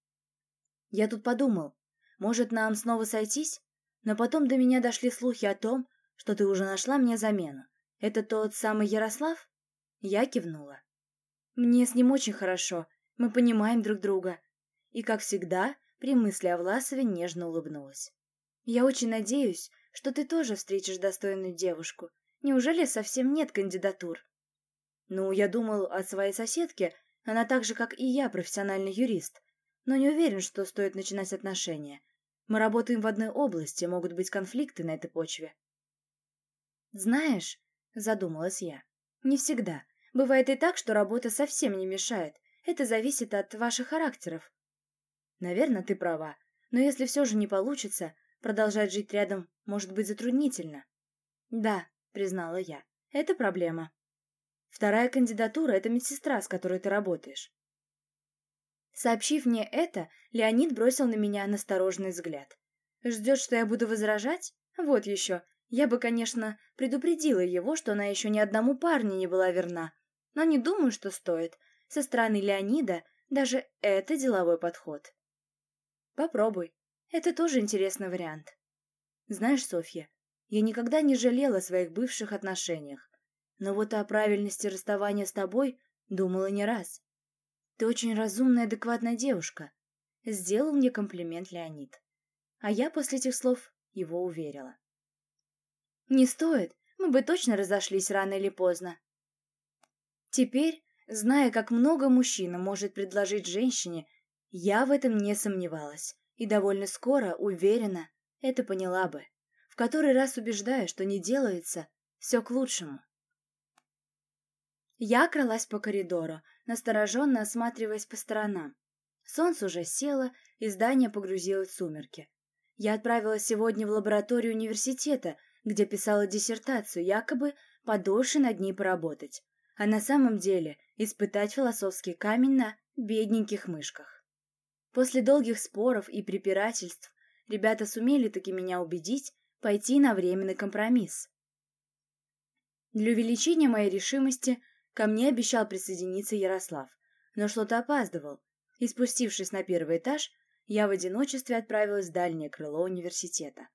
Я тут подумал, может, нам снова сойтись? Но потом до меня дошли слухи о том, что ты уже нашла мне замену. Это тот самый Ярослав? Я кивнула. Мне с ним очень хорошо, мы понимаем друг друга. И, как всегда, при мысли о Власове нежно улыбнулась. Я очень надеюсь, что ты тоже встретишь достойную девушку. Неужели совсем нет кандидатур? Ну, я думал о своей соседке. Она так же, как и я, профессиональный юрист, но не уверен, что стоит начинать отношения. Мы работаем в одной области, могут быть конфликты на этой почве. Знаешь, задумалась я, не всегда. Бывает и так, что работа совсем не мешает. Это зависит от ваших характеров. Наверное, ты права. Но если все же не получится, продолжать жить рядом может быть затруднительно. Да, признала я, это проблема. Вторая кандидатура — это медсестра, с которой ты работаешь. Сообщив мне это, Леонид бросил на меня настороженный взгляд. Ждет, что я буду возражать? Вот еще. Я бы, конечно, предупредила его, что она еще ни одному парню не была верна. Но не думаю, что стоит. Со стороны Леонида даже это деловой подход. Попробуй. Это тоже интересный вариант. Знаешь, Софья, я никогда не жалела о своих бывших отношениях. Но вот о правильности расставания с тобой думала не раз. Ты очень разумная и адекватная девушка. Сделал мне комплимент Леонид. А я после этих слов его уверила. Не стоит, мы бы точно разошлись рано или поздно. Теперь, зная, как много мужчина может предложить женщине, я в этом не сомневалась и довольно скоро, уверена, это поняла бы. В который раз убеждаю, что не делается все к лучшему. Я кралась по коридору, настороженно осматриваясь по сторонам. Солнце уже село, и здание погрузилось в сумерки. Я отправилась сегодня в лабораторию университета, где писала диссертацию, якобы подольше над ней поработать, а на самом деле испытать философский камень на бедненьких мышках. После долгих споров и препирательств ребята сумели таки меня убедить пойти на временный компромисс. Для увеличения моей решимости ко мне обещал присоединиться Ярослав, но что-то опаздывал, и, спустившись на первый этаж, я в одиночестве отправилась в дальнее крыло университета.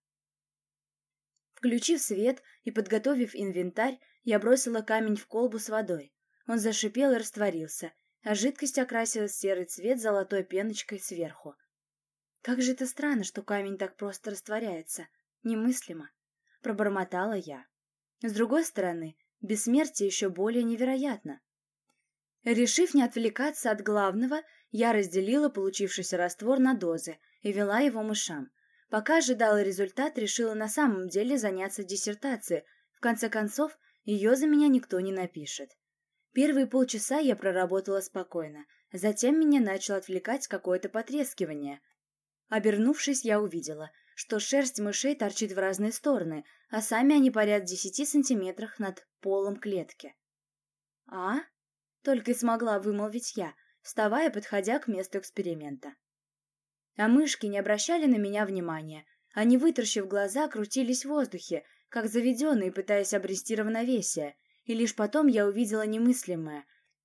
Включив свет и подготовив инвентарь, я бросила камень в колбу с водой. Он зашипел и растворился, а жидкость окрасилась в серый цвет с золотой пеночкой сверху. Как же это странно, что камень так просто растворяется. Немыслимо. Пробормотала я. С другой стороны, бессмертие еще более невероятно. Решив не отвлекаться от главного, я разделила получившийся раствор на дозы и вела его мышам. Пока ожидала результат, решила на самом деле заняться диссертацией. В конце концов, ее за меня никто не напишет. Первые полчаса я проработала спокойно, затем меня начало отвлекать какое-то потрескивание. Обернувшись, я увидела, что шерсть мышей торчит в разные стороны, а сами они парят в 10 сантиметрах над полом клетки. «А?» — только и смогла вымолвить я, вставая и подходя к месту эксперимента. А мышки не обращали на меня внимания. Они, вытаращив глаза, крутились в воздухе, как заведенные, пытаясь обрести равновесие, и лишь потом я увидела немыслимое.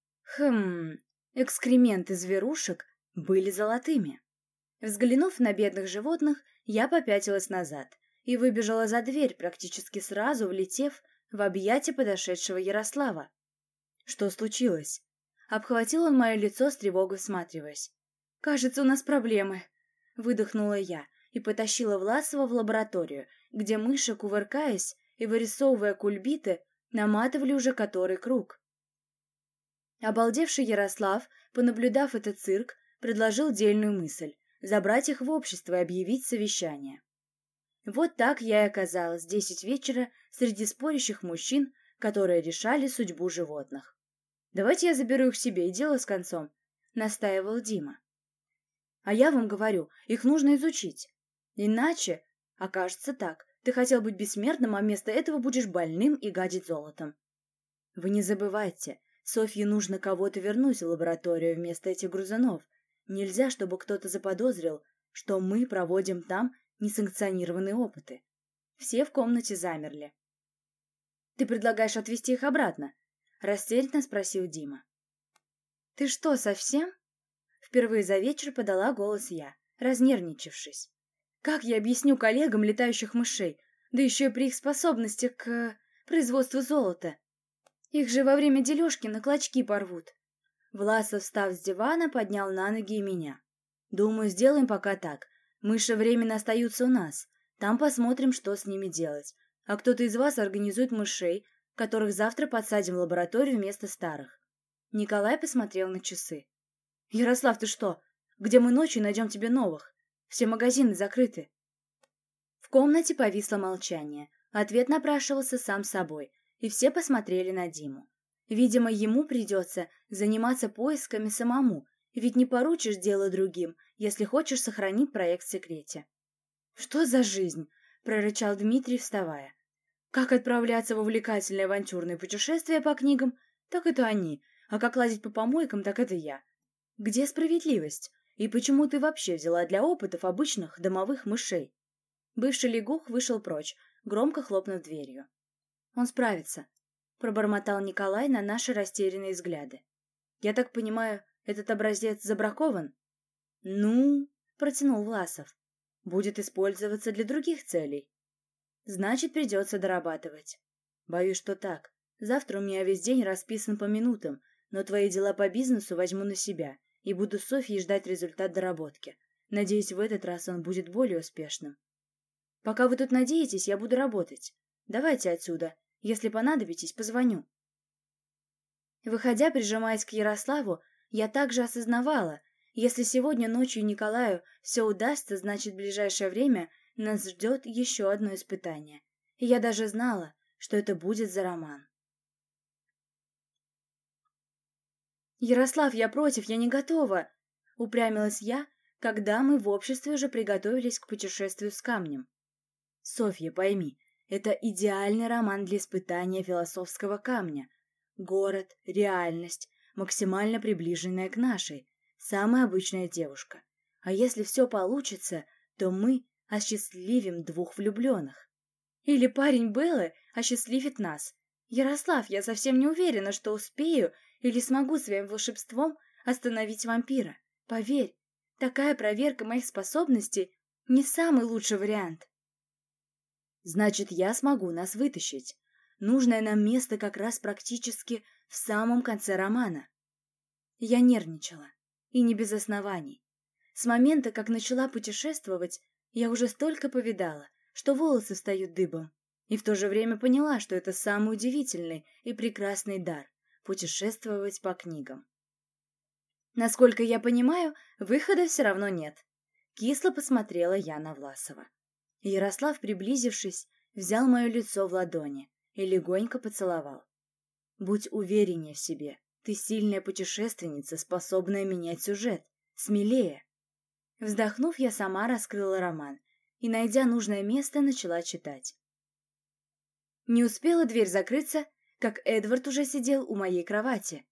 Экскременты зверушек были золотыми. Взглянув на бедных животных, я попятилась назад и выбежала за дверь, практически сразу влетев в объятия подошедшего Ярослава. «Что случилось?» Обхватил он мое лицо с тревогой, всматриваясь. «Кажется, у нас проблемы», — выдохнула я и потащила Власова в лабораторию, где мыши, кувыркаясь и вырисовывая кульбиты, наматывали уже который круг. Обалдевший Ярослав, понаблюдав этот цирк, предложил дельную мысль — забрать их в общество и объявить совещание. Вот так я и оказалась в 10 вечера среди спорящих мужчин, которые решали судьбу животных. «Давайте я заберу их к себе, и дело с концом», — настаивал Дима. «А я вам говорю, их нужно изучить. Иначе, окажется так, ты хотел быть бессмертным, а вместо этого будешь больным и гадить золотом. Вы не забывайте, Софье нужно кого-то вернуть в лабораторию вместо этих грызунов. Нельзя, чтобы кто-то заподозрил, что мы проводим там несанкционированные опыты». Все в комнате замерли. «Ты предлагаешь отвезти их обратно?» — растерянно спросил Дима. «Ты что, совсем?» Впервые за вечер подала голос я, разнервничавшись. «Как я объясню коллегам летающих мышей, да еще и при их способностях к производству золота? Их же во время дележки на клочки порвут». Власов, встав с дивана, поднял на ноги и меня. «Думаю, сделаем пока так. Мыши временно остаются у нас. Там посмотрим, что с ними делать. А кто-то из вас организует мышей, которых завтра подсадим в лабораторию вместо старых». Николай посмотрел на часы. «Ярослав, ты что? Где мы ночью найдем тебе новых? Все магазины закрыты». В комнате повисло молчание. Ответ напрашивался сам собой, и все посмотрели на Диму. Видимо, ему придется заниматься поисками самому, ведь не поручишь дело другим, если хочешь сохранить проект в секрете. «Что за жизнь?» — прорычал Дмитрий, вставая. «Как отправляться в увлекательные авантюрные путешествия по книгам, так это они, а как лазить по помойкам, так это я. Где справедливость? И почему ты вообще взяла для опытов обычных домовых мышей?» Бывший лягух вышел прочь, громко хлопнув дверью. «Он справится», — пробормотал Николай на наши растерянные взгляды. «Я так понимаю, этот образец забракован?» «Ну», — протянул Власов, — «будет использоваться для других целей. Значит, придется дорабатывать. Боюсь, что так. Завтра у меня весь день расписан по минутам, но твои дела по бизнесу возьму на себя и буду с Софьей ждать результат доработки. Надеюсь, в этот раз он будет более успешным. Пока вы тут надеетесь, я буду работать. Давайте отсюда. Если понадобитесь, позвоню». Выходя, прижимаясь к Ярославу, я также осознавала, если сегодня ночью Николаю все удастся, значит, в ближайшее время нас ждет еще одно испытание. И я даже знала, что это будет за роман. «Ярослав, я против, я не готова!» — упрямилась я, когда мы в обществе уже приготовились к путешествию с камнем. «Софья, пойми, это идеальный роман для испытания философского камня. Город, реальность, максимально приближенная к нашей, самая обычная девушка. А если все получится, то мы осчастливим двух влюбленных. Или парень Беллы осчастливит нас. Ярослав, я совсем не уверена, что успею или смогу своим волшебством остановить вампира. Поверь, такая проверка моих способностей не самый лучший вариант». «Значит, я смогу нас вытащить. Нужное нам место как раз практически в самом конце романа». Я нервничала, и не без оснований. С момента, как начала путешествовать, я уже столько повидала, что волосы встают дыбом, и в то же время поняла, что это самый удивительный и прекрасный дар — путешествовать по книгам. «Насколько я понимаю, выхода все равно нет», — кисло посмотрела я на Власова. Ярослав, приблизившись, взял мое лицо в ладони и легонько поцеловал. «Будь увереннее в себе. Ты сильная путешественница, способная менять сюжет. Смелее!» Вздохнув, я сама раскрыла роман и, найдя нужное место, начала читать. Не успела дверь закрыться, как Эдвард уже сидел у моей кровати.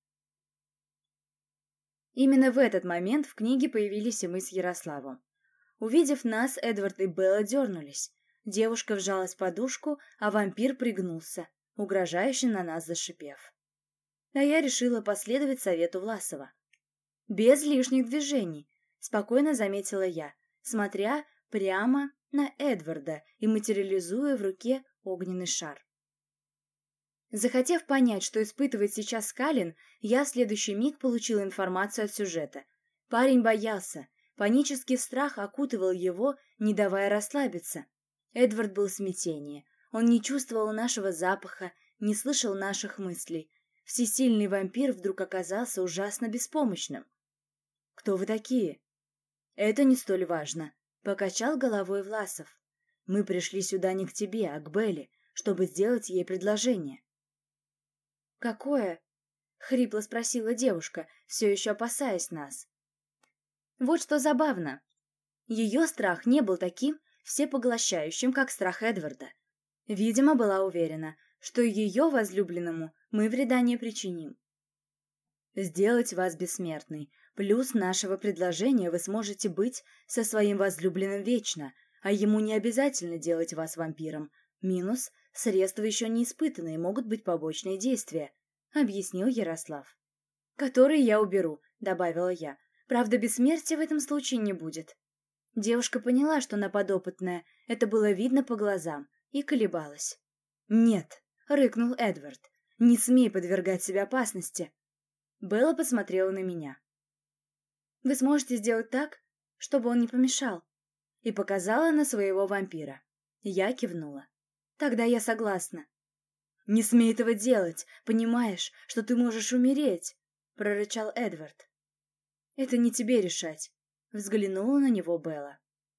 Именно в этот момент в книге появились и мы с Ярославом. Увидев нас, Эдвард и Белла дернулись. Девушка вжалась в подушку, а вампир пригнулся, угрожающе на нас зашипев. А я решила последовать совету Власова. «Без лишних движений», — спокойно заметила я, смотря прямо на Эдварда и материализуя в руке огненный шар. Захотев понять, что испытывает сейчас Калин, я в следующий миг получила информацию от сюжета. Парень боялся. Панический страх окутывал его, не давая расслабиться. Эдвард был в смятении. Он не чувствовал нашего запаха, не слышал наших мыслей. Всесильный вампир вдруг оказался ужасно беспомощным. «Кто вы такие?» «Это не столь важно», — покачал головой Власов. «Мы пришли сюда не к тебе, а к Белле, чтобы сделать ей предложение». «Какое?» — хрипло спросила девушка, все еще опасаясь нас. Вот что забавно. Ее страх не был таким всепоглощающим, как страх Эдварда. Видимо, была уверена, что ее возлюбленному мы вреда не причиним. «Сделать вас бессмертной. Плюс нашего предложения вы сможете быть со своим возлюбленным вечно, а ему не обязательно делать вас вампиром. Минус — средства еще не испытанные, могут быть побочные действия», — объяснил Ярослав. «Которые я уберу», — добавила я. «Правда, бессмертия в этом случае не будет». Девушка поняла, что она подопытная, это было видно по глазам, и колебалась. «Нет», — рыкнул Эдвард, — «не смей подвергать себя опасности». Белла посмотрела на меня. «Вы сможете сделать так, чтобы он не помешал?» И показала на своего вампира. Я кивнула. «Тогда я согласна». «Не смей этого делать, понимаешь, что ты можешь умереть», — прорычал Эдвард. «Это не тебе решать», — взглянула на него Белла.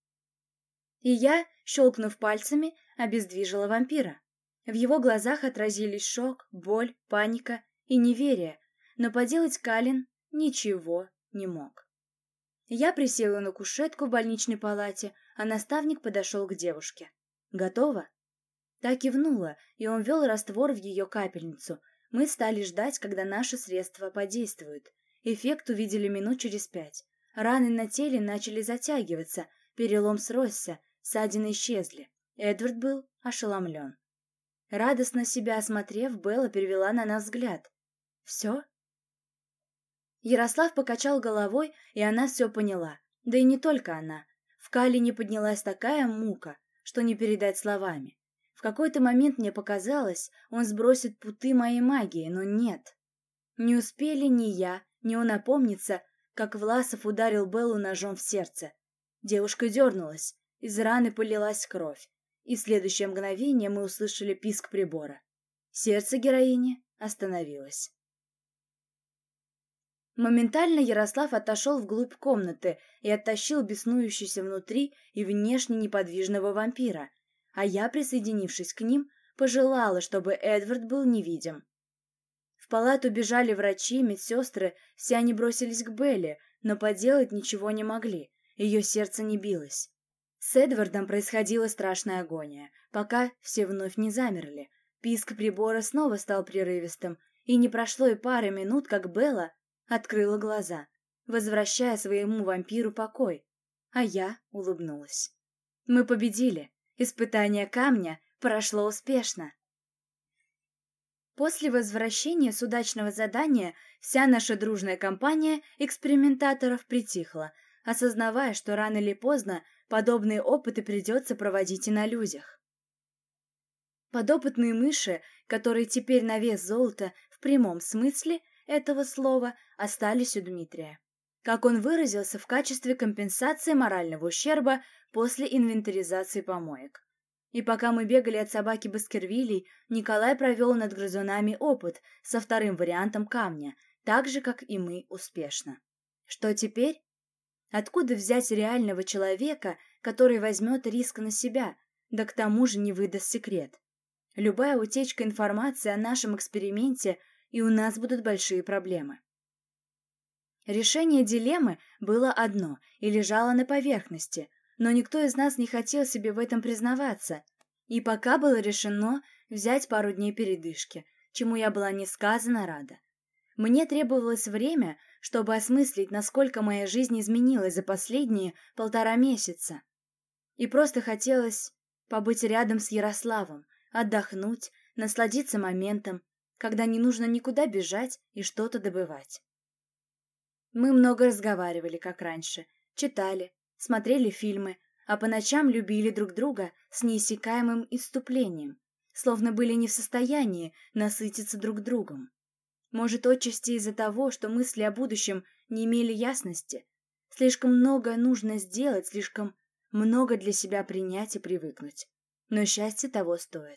И я, щелкнув пальцами, обездвижила вампира. В его глазах отразились шок, боль, паника и неверие, но поделать Калин ничего не мог. Я присела на кушетку в больничной палате, а наставник подошел к девушке. «Готово?» Та кивнула, и он ввел раствор в ее капельницу. Мы стали ждать, когда наши средства подействуют. Эффект увидели минут через 5. Раны на теле начали затягиваться, перелом сросся, ссадины исчезли. Эдвард был ошеломлен. Радостно себя осмотрев, Белла перевела на нас взгляд. «Все?» Ярослав покачал головой, и она все поняла. Да и не только она. В Калине поднялась такая мука, что не передать словами. В какой-то момент мне показалось, он сбросит путы моей магии, но нет. Не успели ни я, ни он опомниться, как Власов ударил Беллу ножом в сердце. Девушка дернулась, из раны полилась кровь, и в следующее мгновение мы услышали писк прибора. Сердце героини остановилось. Моментально Ярослав отошел вглубь комнаты и оттащил беснующегося внутри и внешне неподвижного вампира, а я, присоединившись к ним, пожелала, чтобы Эдвард был невидим. В палату бежали врачи, медсестры, все они бросились к Белле, но поделать ничего не могли, ее сердце не билось. С Эдвардом происходила страшная агония, пока все вновь не замерли. Писк прибора снова стал прерывистым, и не прошло и пары минут, как Белла открыла глаза, возвращая своему вампиру покой, а я улыбнулась. Мы победили, испытание камня прошло успешно. После возвращения с удачного задания вся наша дружная компания экспериментаторов притихла, осознавая, что рано или поздно подобные опыты придется проводить и на людях. Подопытные мыши, которые теперь на вес золота в прямом смысле этого слова, остались у Дмитрия. Как он выразился, в качестве компенсации морального ущерба после инвентаризации помоек. И пока мы бегали от собаки Баскервилей, Николай провел над грызунами опыт со вторым вариантом камня, так же, как и мы, успешно. Что теперь? Откуда взять реального человека, который возьмет риск на себя, да к тому же не выдаст секрет? Любая утечка информации о нашем эксперименте, и у нас будут большие проблемы. Решение дилеммы было одно и лежало на поверхности, но никто из нас не хотел себе в этом признаваться, и пока было решено взять пару дней передышки, чему я была несказанно рада. Мне требовалось время, чтобы осмыслить, насколько моя жизнь изменилась за последние 1,5 месяца. И просто хотелось побыть рядом с Ярославом, отдохнуть, насладиться моментом, когда не нужно никуда бежать и что-то добывать. Мы много разговаривали, как раньше, читали, смотрели фильмы, а по ночам любили друг друга с неиссякаемым исступлением, словно были не в состоянии насытиться друг другом. Может, отчасти из-за того, что мысли о будущем не имели ясности, слишком много нужно сделать, слишком много для себя принять и привыкнуть. Но счастье того стоит.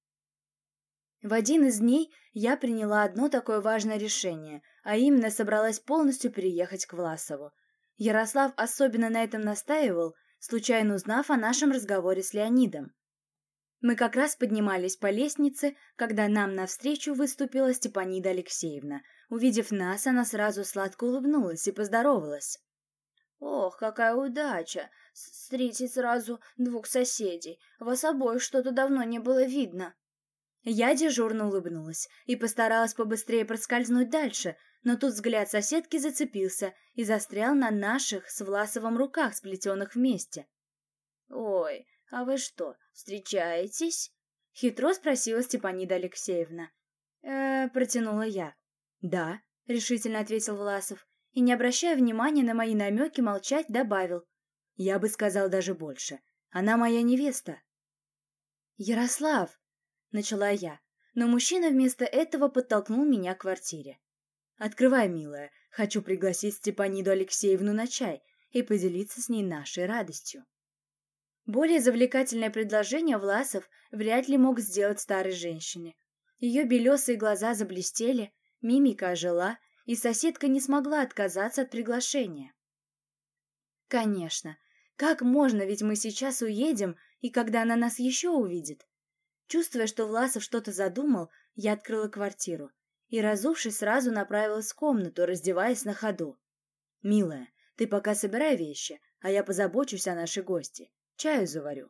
В один из дней я приняла одно такое важное решение, а именно собралась полностью переехать к Власову. Ярослав особенно на этом настаивал, случайно узнав о нашем разговоре с Леонидом. Мы как раз поднимались по лестнице, когда нам навстречу выступила Степанида Алексеевна. Увидев нас, она сразу сладко улыбнулась и поздоровалась. «Ох, какая удача! Встретить сразу 2 соседей. Вас обоих что-то давно не было видно». Я дежурно улыбнулась и постаралась побыстрее проскользнуть дальше, но тут взгляд соседки зацепился и застрял на наших с Власовым руках, сплетенных вместе. «Ой, а вы что, встречаетесь?» — хитро спросила Степанида Алексеевна. Протянула я. «Да», — решительно ответил Власов, и, не обращая внимания на мои намеки, молчать добавил. «Я бы сказал даже больше. Она моя невеста». «Ярослав!» — начала я, но мужчина вместо этого подтолкнул меня к квартире. «Открывай, милая, хочу пригласить Степаниду Алексеевну на чай и поделиться с ней нашей радостью». Более завлекательное предложение Власов вряд ли мог сделать старой женщине. Ее белесые глаза заблестели, мимика ожила, и соседка не смогла отказаться от приглашения. «Конечно, как можно, ведь мы сейчас уедем, и когда она нас еще увидит?» Чувствуя, что Власов что-то задумал, я открыла квартиру. и, разувшись, сразу направилась в комнату, раздеваясь на ходу. «Милая, ты пока собирай вещи, а я позабочусь о нашей гости. Чаю заварю».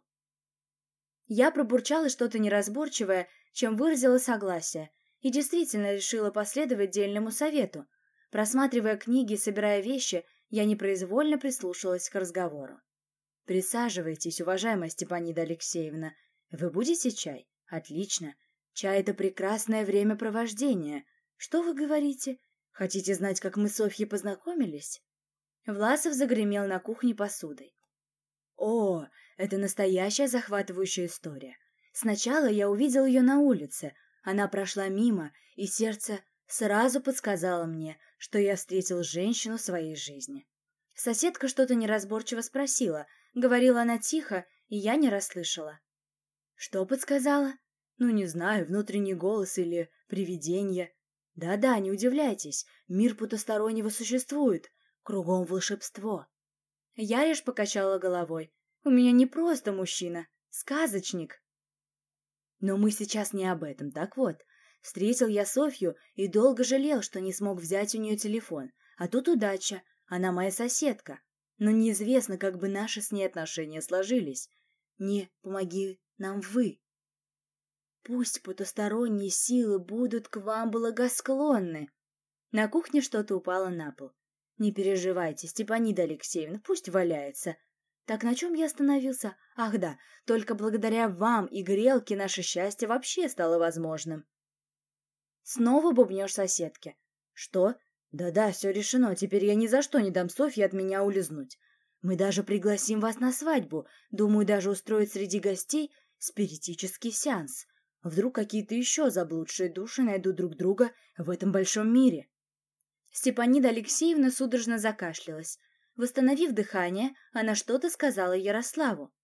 Я пробурчала что-то неразборчивое, чем выразила согласие, и действительно решила последовать дельному совету. Просматривая книги и собирая вещи, я непроизвольно прислушалась к разговору. «Присаживайтесь, уважаемая Степанида Алексеевна. Вы будете чай? Отлично. Чай — это прекрасное времяпровождение. Что вы говорите? Хотите знать, как мы с Софьей познакомились?» Власов загремел на кухне посудой. «О, это настоящая захватывающая история. Сначала я увидел ее на улице. Она прошла мимо, и сердце сразу подсказало мне, что я встретил женщину своей жизни. Соседка что-то неразборчиво спросила. Говорила она тихо, и я не расслышала. Что подсказала? Ну, не знаю, внутренний голос или привидение. Да-да, не удивляйтесь, мир потустороннего существует, кругом волшебство. Я лишь покачала головой. У меня не просто мужчина, сказочник. Но мы сейчас не об этом. Так вот, встретил я Софью и долго жалел, что не смог взять у нее телефон. А тут удача, она моя соседка. Но неизвестно, как бы наши с ней отношения сложились. Не помоги нам вы. Пусть потусторонние силы будут к вам благосклонны. На кухне что-то упало на пол. Не переживайте, Степанида Алексеевна, пусть валяется. Так на чем я остановился? Ах да, только благодаря вам и грелке наше счастье вообще стало возможным. Снова бубнешь соседке. Что? Да-да, все решено, теперь я ни за что не дам Софье от меня улизнуть. Мы даже пригласим вас на свадьбу, думаю, даже устроить среди гостей спиритический сеанс. Вдруг какие-то еще заблудшие души найдут друг друга в этом большом мире. Степанида Алексеевна судорожно закашлялась. Восстановив дыхание, она что-то сказала Ярославу.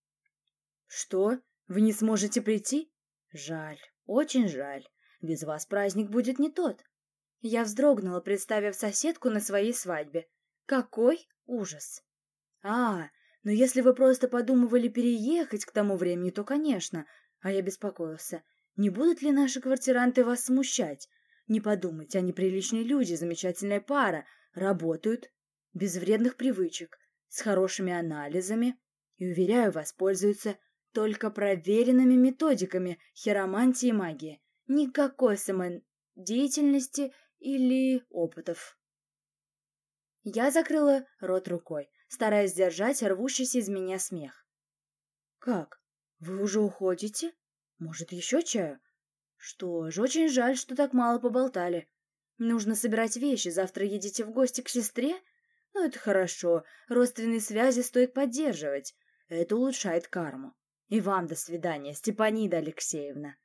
«Что? Вы не сможете прийти? Жаль, очень жаль. Без вас праздник будет не тот». Я вздрогнула, представив соседку на своей свадьбе. Какой ужас! Но если вы просто подумывали переехать к тому времени, то, конечно. А я беспокоился. Не будут ли наши квартиранты вас смущать? Не подумайте, они приличные люди, замечательная пара, работают, без вредных привычек, с хорошими анализами, и, уверяю вас, пользуются только проверенными методиками хиромантии и магии. Никакой самодеятельности или опытов. Я закрыла рот рукой, стараясь сдержать рвущийся из меня смех. «Как? Вы уже уходите? Может, еще чаю? Что ж, очень жаль, что так мало поболтали. Нужно собирать вещи, завтра едете в гости к сестре? Ну, это хорошо, родственные связи стоит поддерживать. Это улучшает карму. И вам до свидания, Степанида Алексеевна».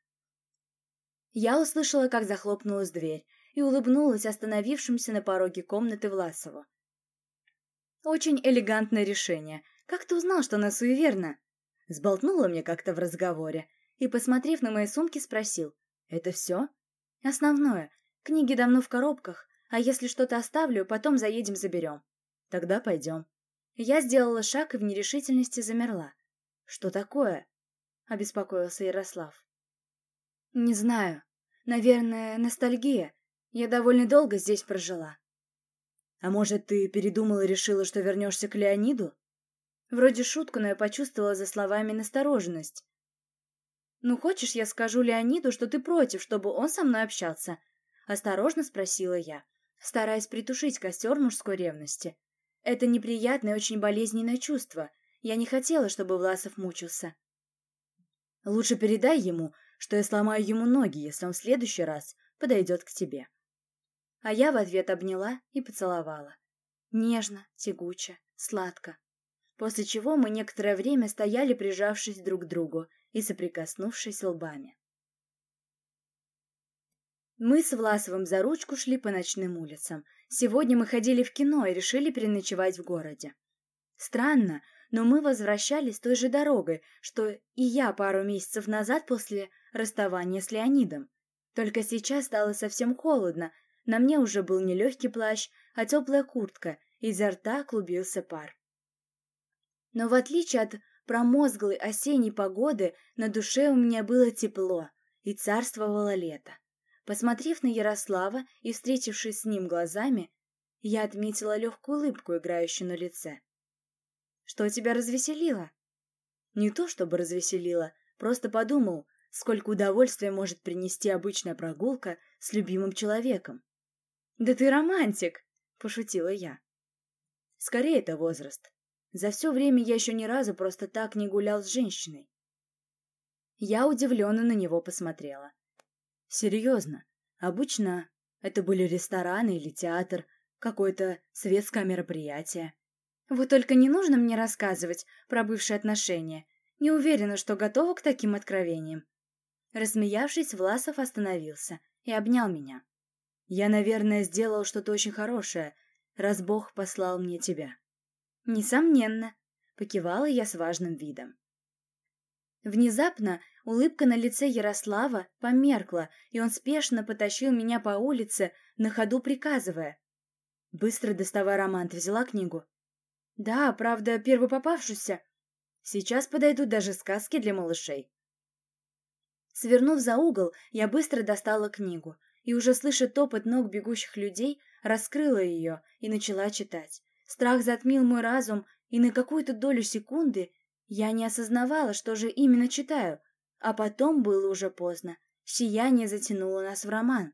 Я услышала, как захлопнулась дверь, и улыбнулась остановившимся на пороге комнаты Власову. «Очень элегантное решение. Как ты узнал, что она суеверна?» Сболтнула мне как-то в разговоре и, посмотрев на мои сумки, спросил. «Это все?» «Основное. Книги давно в коробках, а если что-то оставлю, потом заедем заберем». «Тогда пойдем». Я сделала шаг и в нерешительности замерла. «Что такое?» — обеспокоился Ярослав. «Не знаю. Наверное, ностальгия. Я довольно долго здесь прожила». «А может, ты передумала и решила, что вернешься к Леониду?» Вроде шутка, но я почувствовала за словами настороженность. «Ну, хочешь, я скажу Леониду, что ты против, чтобы он со мной общался?» Осторожно спросила я, стараясь притушить костер мужской ревности. Это неприятное, очень болезненное чувство. Я не хотела, чтобы Власов мучился. «Лучше передай ему, что я сломаю ему ноги, если он в следующий раз подойдет к тебе». А я в ответ обняла и поцеловала. Нежно, тягуче, сладко. После чего мы некоторое время стояли, прижавшись друг к другу и соприкоснувшись лбами. Мы с Власовым за ручку шли по ночным улицам. Сегодня мы ходили в кино и решили переночевать в городе. Странно, но мы возвращались той же дорогой, что и я пару месяцев назад после расставания с Леонидом. Только сейчас стало совсем холодно, на мне уже был не легкий плащ, а теплая куртка, изо рта клубился пар. Но в отличие от промозглой осенней погоды, на душе у меня было тепло и царствовало лето. Посмотрев на Ярослава и встретившись с ним глазами, я отметила легкую улыбку, играющую на лице. «Что тебя развеселило?» «Не то чтобы развеселило, просто подумал, сколько удовольствия может принести обычная прогулка с любимым человеком». «Да ты романтик!» — пошутила я. «Скорее, это возраст. За все время я еще ни разу просто так не гулял с женщиной». Я удивленно на него посмотрела. «Серьезно, обычно это были рестораны или театр, какое-то светское мероприятие». «Вот только не нужно мне рассказывать про бывшие отношения. Не уверена, что готова к таким откровениям». Рассмеявшись, Власов остановился и обнял меня. «Я, наверное, сделал что-то очень хорошее, раз Бог послал мне тебя». «Несомненно», — покивала я с важным видом. Внезапно улыбка на лице Ярослава померкла, и он спешно потащил меня по улице, на ходу приказывая. «Быстро доставай роман, ты взяла книгу?» «Да, правда, первый попавшийся. Сейчас подойдут даже сказки для малышей». Свернув за угол, я быстро достала книгу и, уже слыша топот ног бегущих людей, раскрыла ее и начала читать. Страх затмил мой разум, и на какую-то долю секунды я не осознавала, что же именно читаю, а потом было уже поздно. Сияние затянуло нас в роман.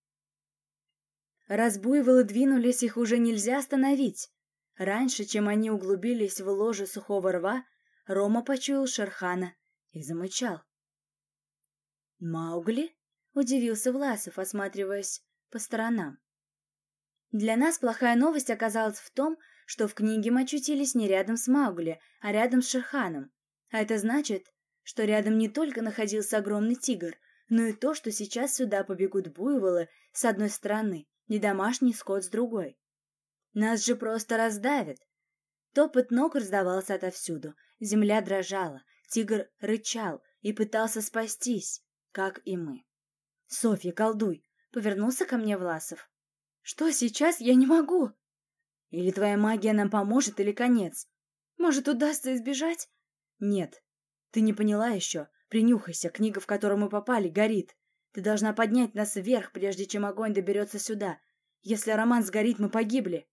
Раз буйволы двинулись, их уже нельзя остановить. Раньше, чем они углубились в ложе сухого рва, Рома почуял Шерхана и замычал. «Маугли?» — удивился Власов, осматриваясь по сторонам. Для нас плохая новость оказалась в том, что в книге мы очутились не рядом с Маугли, а рядом с Шерханом. А это значит, что рядом не только находился огромный тигр, но и то, что сейчас сюда побегут буйволы с одной стороны и домашний скот с другой. Нас же просто раздавят. Топот ног раздавался отовсюду, земля дрожала, тигр рычал и пытался спастись, как и мы. «Софья, колдуй!» — повернулся ко мне Власов. «Что сейчас? Я не могу!» «Или твоя магия нам поможет, или конец. Может, удастся избежать?» «Нет. Ты не поняла еще. Принюхайся, книга, в которую мы попали, горит. Ты должна поднять нас вверх, прежде чем огонь доберется сюда. Если роман сгорит, мы погибли».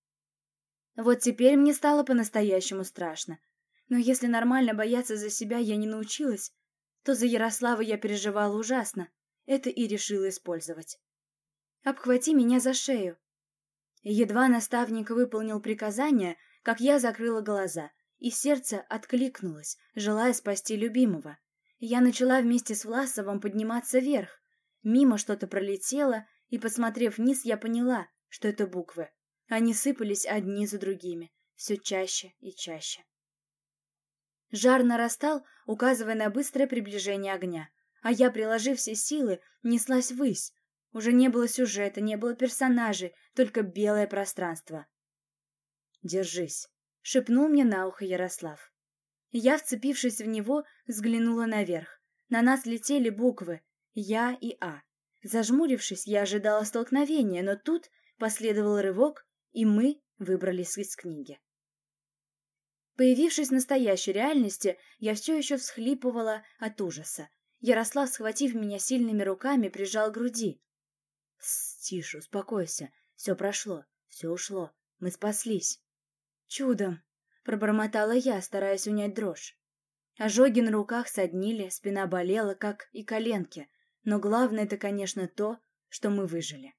Вот теперь мне стало по-настоящему страшно. Но если нормально бояться за себя я не научилась, то за Ярослава я переживала ужасно. Это и решила использовать. «Обхвати меня за шею». Едва наставник выполнил приказание, как я закрыла глаза, и сердце откликнулось, желая спасти любимого. Я начала вместе с Власовым подниматься вверх. Мимо что-то пролетело, и, посмотрев вниз, я поняла, что это буквы. Они сыпались одни за другими, все чаще и чаще. Жар нарастал, указывая на быстрое приближение огня, а я, приложив все силы, неслась ввысь. Уже не было сюжета, не было персонажей, только белое пространство. «Держись», — шепнул мне на ухо Ярослав. Я, вцепившись в него, взглянула наверх. На нас летели буквы «Я» и «А». Зажмурившись, я ожидала столкновения, но тут последовал рывок, и мы выбрались из книги. Появившись в настоящей реальности, я все еще всхлипывала от ужаса. Ярослав, схватив меня сильными руками, прижал к груди. «Тише, успокойся. Все прошло, все ушло. Мы спаслись». «Чудом!» — пробормотала я, стараясь унять дрожь. Ожоги на руках соднили, спина болела, как и коленки, но главное — это, конечно, то, что мы выжили.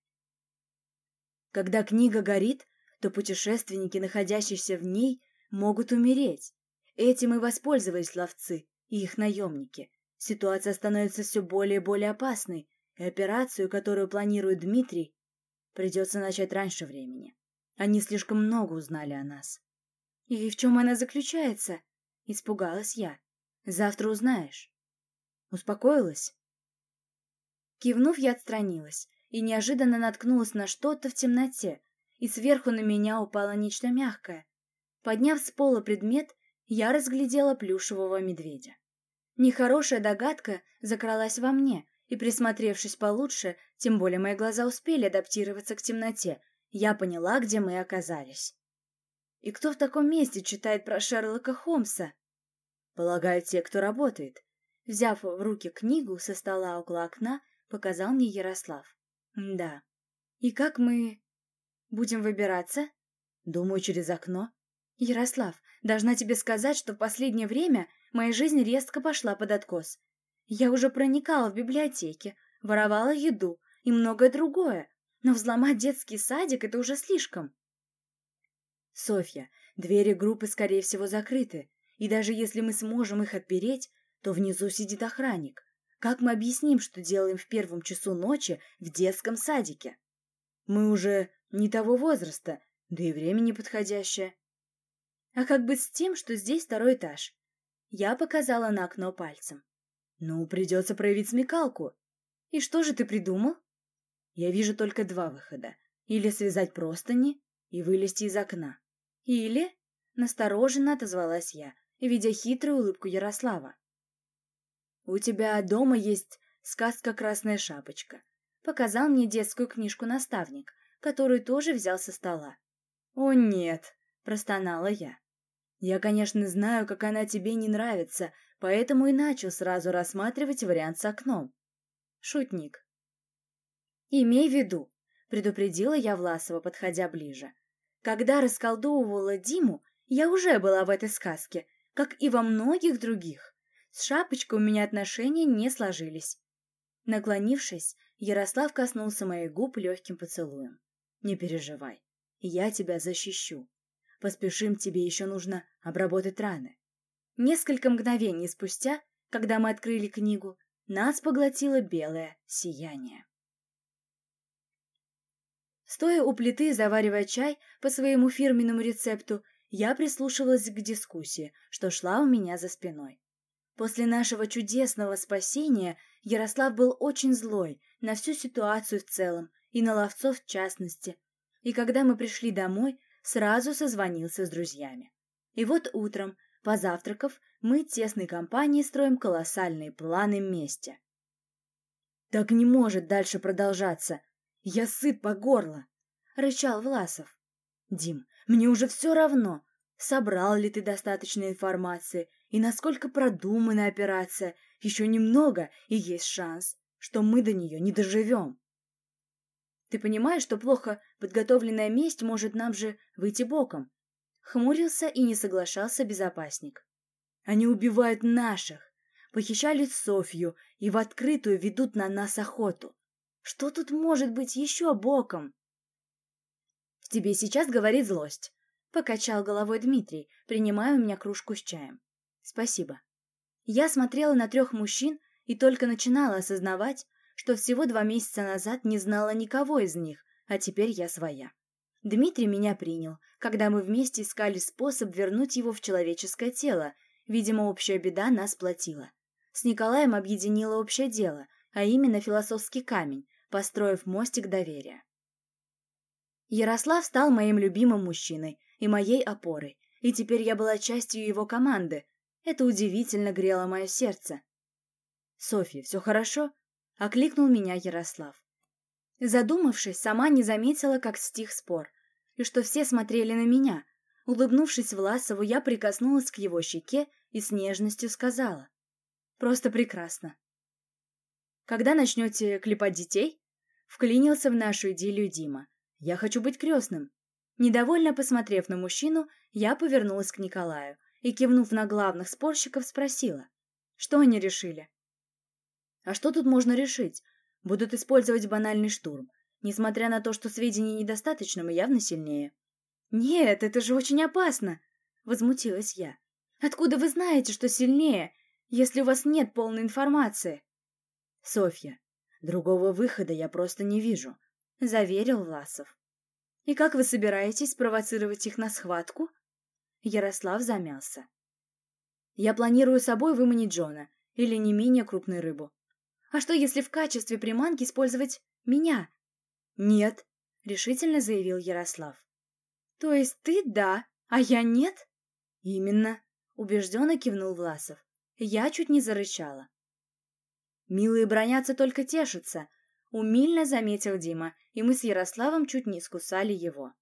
Когда книга горит, то путешественники, находящиеся в ней, могут умереть. Этим и воспользовались ловцы и их наемники. Ситуация становится все более и более опасной, и операцию, которую планирует Дмитрий, придется начать раньше времени. Они слишком много узнали о нас. «И в чем она заключается?» — испугалась я. «Завтра узнаешь». «Успокоилась?» Кивнув, я отстранилась и неожиданно наткнулась на что-то в темноте, и сверху на меня упало нечто мягкое. Подняв с пола предмет, я разглядела плюшевого медведя. Нехорошая догадка закралась во мне, и, присмотревшись получше, тем более мои глаза успели адаптироваться к темноте, я поняла, где мы оказались. И кто в таком месте читает про Шерлока Холмса? Полагаю, те, кто работает. Взяв в руки книгу со стола около окна, показал мне Ярослав. Да. И как мы будем выбираться? Думаю, через окно. Ярослав, должна тебе сказать, что в последнее время моя жизнь резко пошла под откос. Я уже проникала в библиотеки, воровала еду и многое другое, но взломать детский садик — это уже слишком. Софья, двери группы, скорее всего, закрыты, и даже если мы сможем их отпереть, то внизу сидит охранник. Как мы объясним, что делаем в первом часу ночи в детском садике? Мы уже не того возраста, да и время неподходящее. А как быть с тем, что здесь второй этаж? Я показала на окно пальцем. Ну, придется проявить смекалку. И что же ты придумал? Я вижу только два выхода. Или связать простыни и вылезти из окна. Или... Настороженно отозвалась я, видя хитрую улыбку Ярослава. «У тебя дома есть сказка «Красная шапочка». Показал мне детскую книжку наставник, которую тоже взял со стола. «О, нет!» — простонала я. «Я, конечно, знаю, как она тебе не нравится, поэтому и начал сразу рассматривать вариант с окном. Шутник». «Имей в виду», — предупредила я Власова, подходя ближе. «Когда расколдовывала Диму, я уже была в этой сказке, как и во многих других. С шапочкой у меня отношения не сложились». Наклонившись, Ярослав коснулся моих губ легким поцелуем. «Не переживай, я тебя защищу. Поспешим, тебе еще нужно обработать раны». Несколько мгновений спустя, когда мы открыли книгу, нас поглотило белое сияние. Стоя у плиты, заваривая чай по своему фирменному рецепту, я прислушивалась к дискуссии, что шла у меня за спиной. После нашего чудесного спасения Ярослав был очень злой на всю ситуацию в целом и на ловцов в частности, и когда мы пришли домой, сразу созвонился с друзьями. И вот утром, позавтракав, мы тесной компанией строим колоссальные планы вместе. «Так не может дальше продолжаться! Я сыт по горло!» — рычал Власов. «Дим, мне уже все равно, собрал ли ты достаточно информации и насколько продумана операция. Еще немного, и есть шанс, что мы до нее не доживем. Ты понимаешь, что плохо подготовленная месть может нам же выйти боком?» Хмурился и не соглашался безопасник. «Они убивают наших, похищали Софью и в открытую ведут на нас охоту. Что тут может быть еще боком?» «В тебе сейчас говорит злость», — покачал головой Дмитрий, принимая у меня кружку с чаем. «Спасибо». Я смотрела на 3 мужчин и только начинала осознавать, что всего 2 месяца назад не знала никого из них, а теперь я своя. Дмитрий меня принял, когда мы вместе искали способ вернуть его в человеческое тело. Видимо, общая беда нас сплотила. С Николаем объединило общее дело, а именно философский камень, построив мостик доверия. Ярослав стал моим любимым мужчиной и моей опорой, и теперь я была частью его команды. Это удивительно грело мое сердце. «Софья, все хорошо?» — окликнул меня Ярослав. Задумавшись, сама не заметила, как стих спор, и что все смотрели на меня. Улыбнувшись Власову, я прикоснулась к его щеке и с нежностью сказала: «Просто прекрасно». «Когда начнете клепать детей?» — вклинился в нашу идиллию Дима. «Я хочу быть крестным». Недовольно посмотрев на мужчину, я повернулась к Николаю и, кивнув на главных спорщиков, спросила: «Что они решили?» «А что тут можно решить? Будут использовать банальный штурм. Несмотря на то, что сведений недостаточно, мы явно сильнее». «Нет, это же очень опасно!» — возмутилась я. «Откуда вы знаете, что сильнее, если у вас нет полной информации?» «Софья, другого выхода я просто не вижу», — заверил Власов. «И как вы собираетесь спровоцировать их на схватку?» Ярослав замялся. «Я планирую собой выманить Джона или не менее крупную рыбу. А что, если в качестве приманки использовать меня?» «Нет», — решительно заявил Ярослав. «То есть ты да, а я нет?» «Именно», — убежденно кивнул Власов. Я чуть не зарычала. «Милые бранятся, только тешатся», — умильно заметил Дима, и мы с Ярославом чуть не искусали его.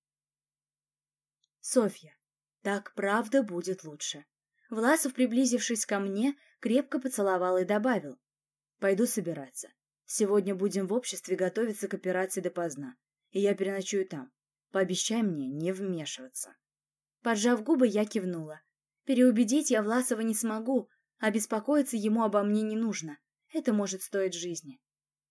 «Софья, так правда будет лучше». Власов, приблизившись ко мне, крепко поцеловал и добавил: «Пойду собираться. Сегодня будем в обществе готовиться к операции допоздна, и я переночую там. Пообещай мне не вмешиваться». Поджав губы, я кивнула. Переубедить я Власова не смогу, а беспокоиться ему обо мне не нужно. Это может стоить жизни.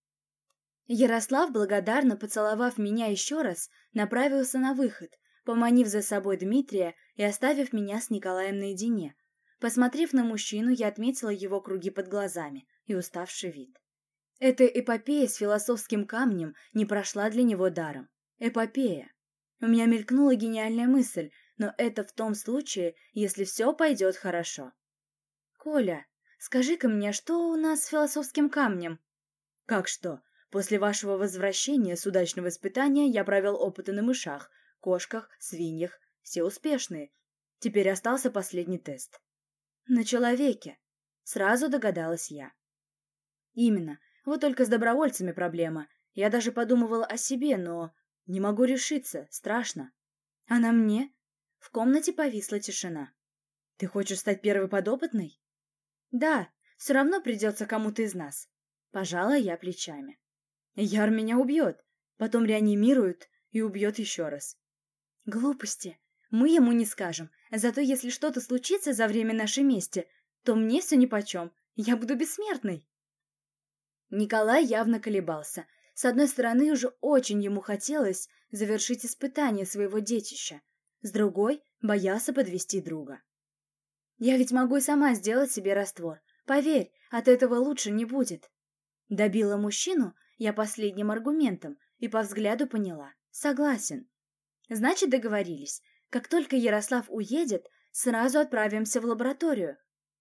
Ярослав, благодарно поцеловав меня еще раз, направился на выход, поманив за собой Дмитрия и оставив меня с Николаем наедине. Посмотрев на мужчину, я отметила его круги под глазами и уставший вид. Эта эпопея с философским камнем не прошла для него даром. Эпопея. У меня мелькнула гениальная мысль, но это в том случае, если все пойдет хорошо. «Коля, скажи-ка мне, что у нас с философским камнем?» «Как что? После вашего возвращения с удачного испытания я провел опыты на мышах, кошках, свиньях, все успешные. Теперь остался последний тест». «На человеке», — сразу догадалась я. «Именно. Вот только с добровольцами проблема. Я даже подумывала о себе, но не могу решиться, страшно». «А на мне?» В комнате повисла тишина. «Ты хочешь стать первой подопытной?» «Да, все равно придется кому-то из нас». Пожала я плечами. «Яр меня убьет, потом реанимирует и убьет еще раз». «Глупости. Мы ему не скажем. Зато если что-то случится за время нашей мести, то мне все нипочем. Я буду бессмертной». Николай явно колебался. С одной стороны, уже очень ему хотелось завершить испытание своего детища. С другой, боялся подвести друга. «Я ведь могу и сама сделать себе раствор. Поверь, от этого лучше не будет». Добила мужчину я последним аргументом и по взгляду поняла. Согласен. Значит, договорились. Как только Ярослав уедет, сразу отправимся в лабораторию.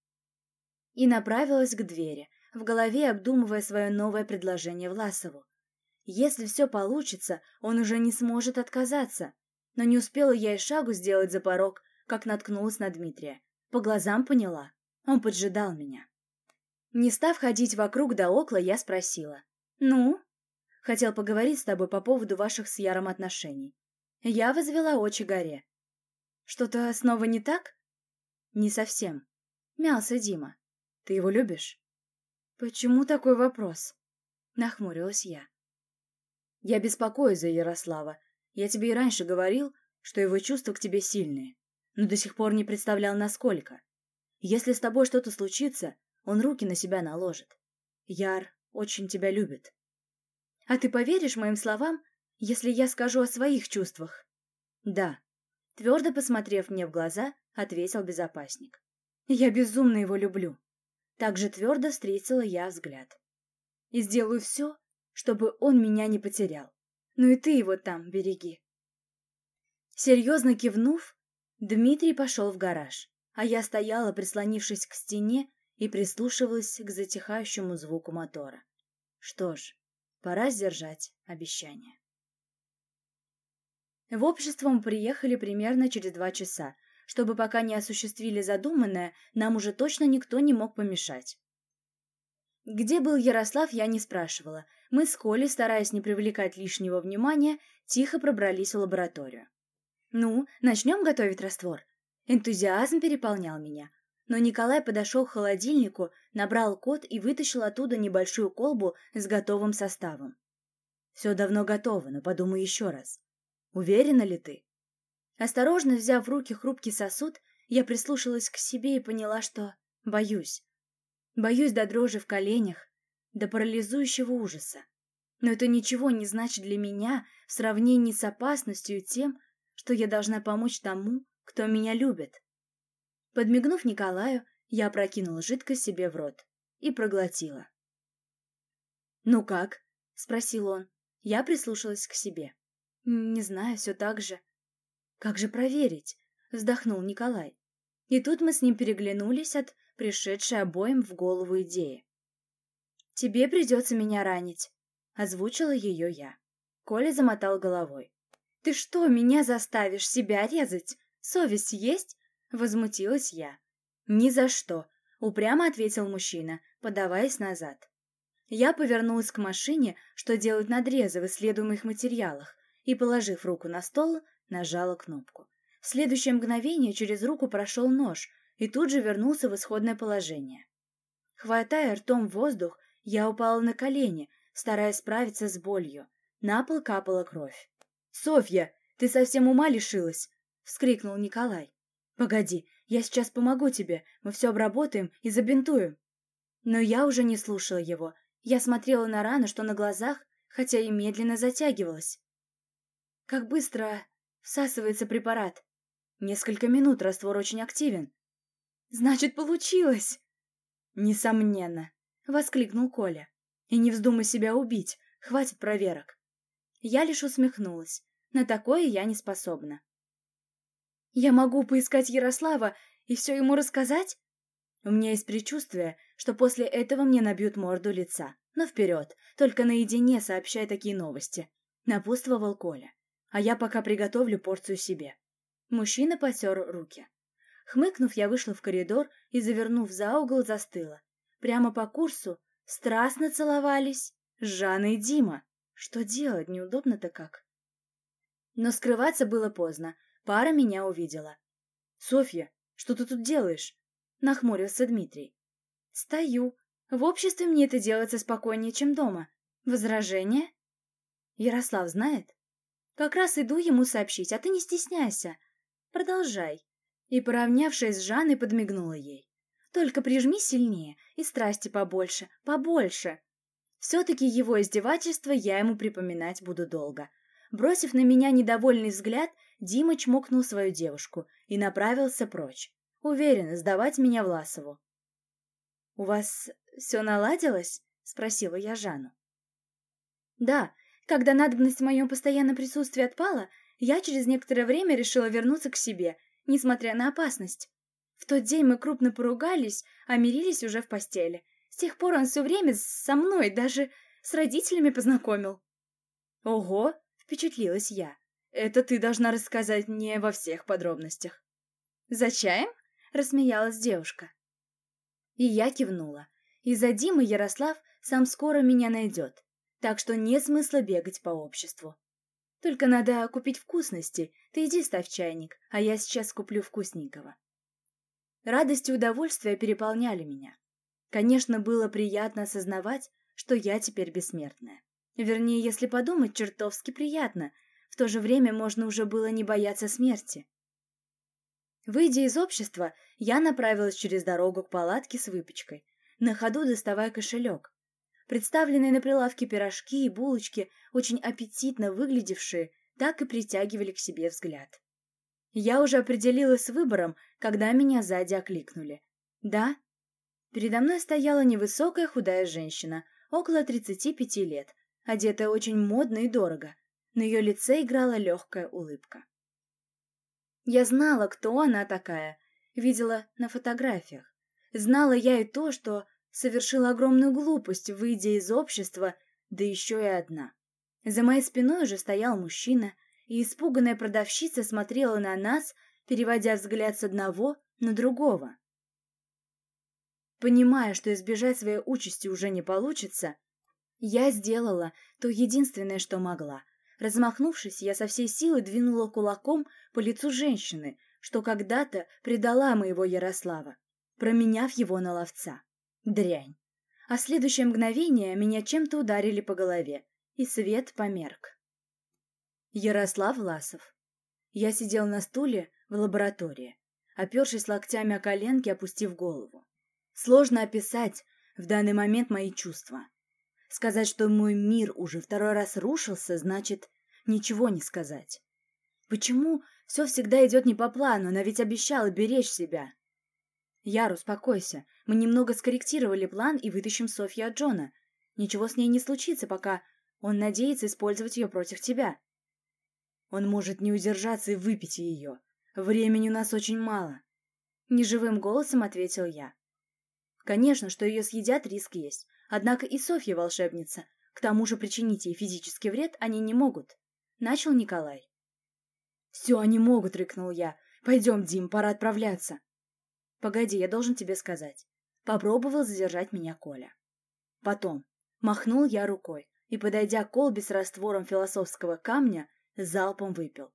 И направилась к двери, в голове обдумывая свое новое предложение Власову. Если все получится, он уже не сможет отказаться. Но не успела я и шагу сделать за порог, как наткнулась на Дмитрия. По глазам поняла. Он поджидал меня. Не став ходить вокруг да около, я спросила. «Ну?» «Хотел поговорить с тобой по поводу ваших с Яром отношений». Я возвела очи горе. «Что-то снова не так?» «Не совсем». Мялся Дима. «Ты его любишь?» «Почему такой вопрос?» Нахмурилась я. «Я беспокоюсь за Ярослава. Я тебе и раньше говорил, что его чувства к тебе сильные, но до сих пор не представлял, насколько. Если с тобой что-то случится, он руки на себя наложит. Яр очень тебя любит». «А ты поверишь моим словам, если я скажу о своих чувствах?» «Да», — твердо посмотрев мне в глаза, ответил безопасник. «Я безумно его люблю». Так же твердо встретила я взгляд. «И сделаю все, чтобы он меня не потерял. Ну и ты его там береги». Серьезно кивнув, Дмитрий пошел в гараж, а я стояла, прислонившись к стене, и прислушивалась к затихающему звуку мотора. Что ж, пора сдержать обещание. В общество мы приехали примерно через 2 часа, чтобы пока не осуществили задуманное, нам уже точно никто не мог помешать. Где был Ярослав, я не спрашивала. Мы с Колей, стараясь не привлекать лишнего внимания, тихо пробрались в лабораторию. «Ну, начнем готовить раствор?» Энтузиазм переполнял меня. Но Николай подошел к холодильнику, набрал код и вытащил оттуда небольшую колбу с готовым составом. «Все давно готово, но подумай еще раз. Уверена ли ты?» Осторожно взяв в руки хрупкий сосуд, я прислушалась к себе и поняла, что боюсь. Боюсь до дрожи в коленях, до парализующего ужаса. Но это ничего не значит для меня в сравнении с опасностью и тем, что я должна помочь тому, кто меня любит. Подмигнув Николаю, я опрокинула жидкость себе в рот и проглотила. «Ну как?» — спросил он. Я прислушалась к себе. «Не знаю, все так же». «Как же проверить?» — вздохнул Николай. И тут мы с ним переглянулись от пришедшей обоим в голову идеи. «Тебе придется меня ранить», — озвучила ее я. Коля замотал головой. «Ты что, меня заставишь себя резать? Совесть есть?» — возмутилась я. «Ни за что», — упрямо ответил мужчина, подаваясь назад. Я повернулась к машине, что делают надрезы в исследуемых материалах, и, положив руку на стол, нажала кнопку. В следующее мгновение через руку прошел нож и тут же вернулся в исходное положение. Хватая ртом воздух, я упала на колени, стараясь справиться с болью. На пол капала кровь. «Софья, ты совсем ума лишилась?» — вскрикнул Николай. «Погоди, я сейчас помогу тебе, мы все обработаем и забинтуем». Но я уже не слушала его. Я смотрела на рану, что на глазах, хотя и медленно затягивалась. Как быстро всасывается препарат. Несколько минут, раствор очень активен. «Значит, получилось!» «Несомненно!» — воскликнул Коля. «И не вздумай себя убить, хватит проверок». Я лишь усмехнулась. На такое я не способна. «Я могу поискать Ярослава и все ему рассказать?» У меня есть предчувствие, что после этого мне набьют морду лица. Но вперед, только наедине сообщай такие новости. Напутствовал Коля. А я пока приготовлю порцию себе. Мужчина потер руки. Хмыкнув, я вышла в коридор и, завернув за угол, застыла. Прямо по курсу страстно целовались Жанна и Дима. Что делать, неудобно-то как. Но скрываться было поздно. Пара меня увидела. «Софья, что ты тут делаешь?» — нахмурился Дмитрий. «Стою. В обществе мне это делается спокойнее, чем дома. Возражение?» «Ярослав знает?» «Как раз иду ему сообщить, а ты не стесняйся. Продолжай». И, поравнявшись с Жанной, подмигнула ей. «Только прижми сильнее и страсти побольше, побольше». Все-таки его издевательство я ему припоминать буду долго. Бросив на меня недовольный взгляд, Дима чмокнул свою девушку и направился прочь. Уверен, сдавать меня Власову. «У вас все наладилось?» — спросила я Жанну. «Да, когда надобность в моем постоянном присутствии отпала, я через некоторое время решила вернуться к себе, несмотря на опасность. В тот день мы крупно поругались, а мирились уже в постели. С тех пор он все время со мной, даже с родителями познакомил». «Ого!» — впечатлилась я. «Это ты должна рассказать мне во всех подробностях». «За чаем?» — рассмеялась девушка. И я кивнула. Из-за Димы Ярослав сам скоро меня найдет, так что нет смысла бегать по обществу. Только надо купить вкусности. Ты иди ставь чайник, а я сейчас куплю вкусненького. Радость и удовольствие переполняли меня. Конечно, было приятно осознавать, что я теперь бессмертная. Вернее, если подумать, чертовски приятно. В то же время можно уже было не бояться смерти. Выйдя из общества, я направилась через дорогу к палатке с выпечкой, на ходу доставая кошелек. Представленные на прилавке пирожки и булочки, очень аппетитно выглядевшие, так и притягивали к себе взгляд. Я уже определилась с выбором, когда меня сзади окликнули. «Да?» Передо мной стояла невысокая худая женщина, около 35 лет, одетая очень модно и дорого. На ее лице играла легкая улыбка. Я знала, кто она такая, видела на фотографиях. Знала я и то, что совершила огромную глупость, выйдя из общества, да еще и одна. За моей спиной уже стоял мужчина, и испуганная продавщица смотрела на нас, переводя взгляд с одного на другого. Понимая, что избежать своей участи уже не получится, я сделала то единственное, что могла. Размахнувшись, я со всей силы двинула кулаком по лицу женщины, что когда-то предала моего Ярослава, променяв его на ловца. Дрянь. А в следующее мгновение меня чем-то ударили по голове, и свет померк. Ярослав Власов. Я сидел на стуле в лаборатории, опершись локтями о коленки, опустив голову. Сложно описать в данный момент мои чувства. Сказать, что мой мир уже второй раз рушился, значит ничего не сказать. Почему все всегда идет не по плану? Она ведь обещала беречь себя. Яр, успокойся. Мы немного скорректировали план и вытащим Софью от Джона. Ничего с ней не случится, пока он надеется использовать ее против тебя. Он может не удержаться и выпить ее. Времени у нас очень мало. Неживым голосом ответил я. Конечно, что ее съедят, риск есть. Однако и Софья волшебница. К тому же причинить ей физический вред они не могут. Начал Николай. «Все они могут», — рыкнул я. «Пойдем, Дим, пора отправляться». «Погоди, я должен тебе сказать». Попробовал задержать меня Коля. Потом махнул я рукой и, подойдя к колбе с раствором философского камня, залпом выпил.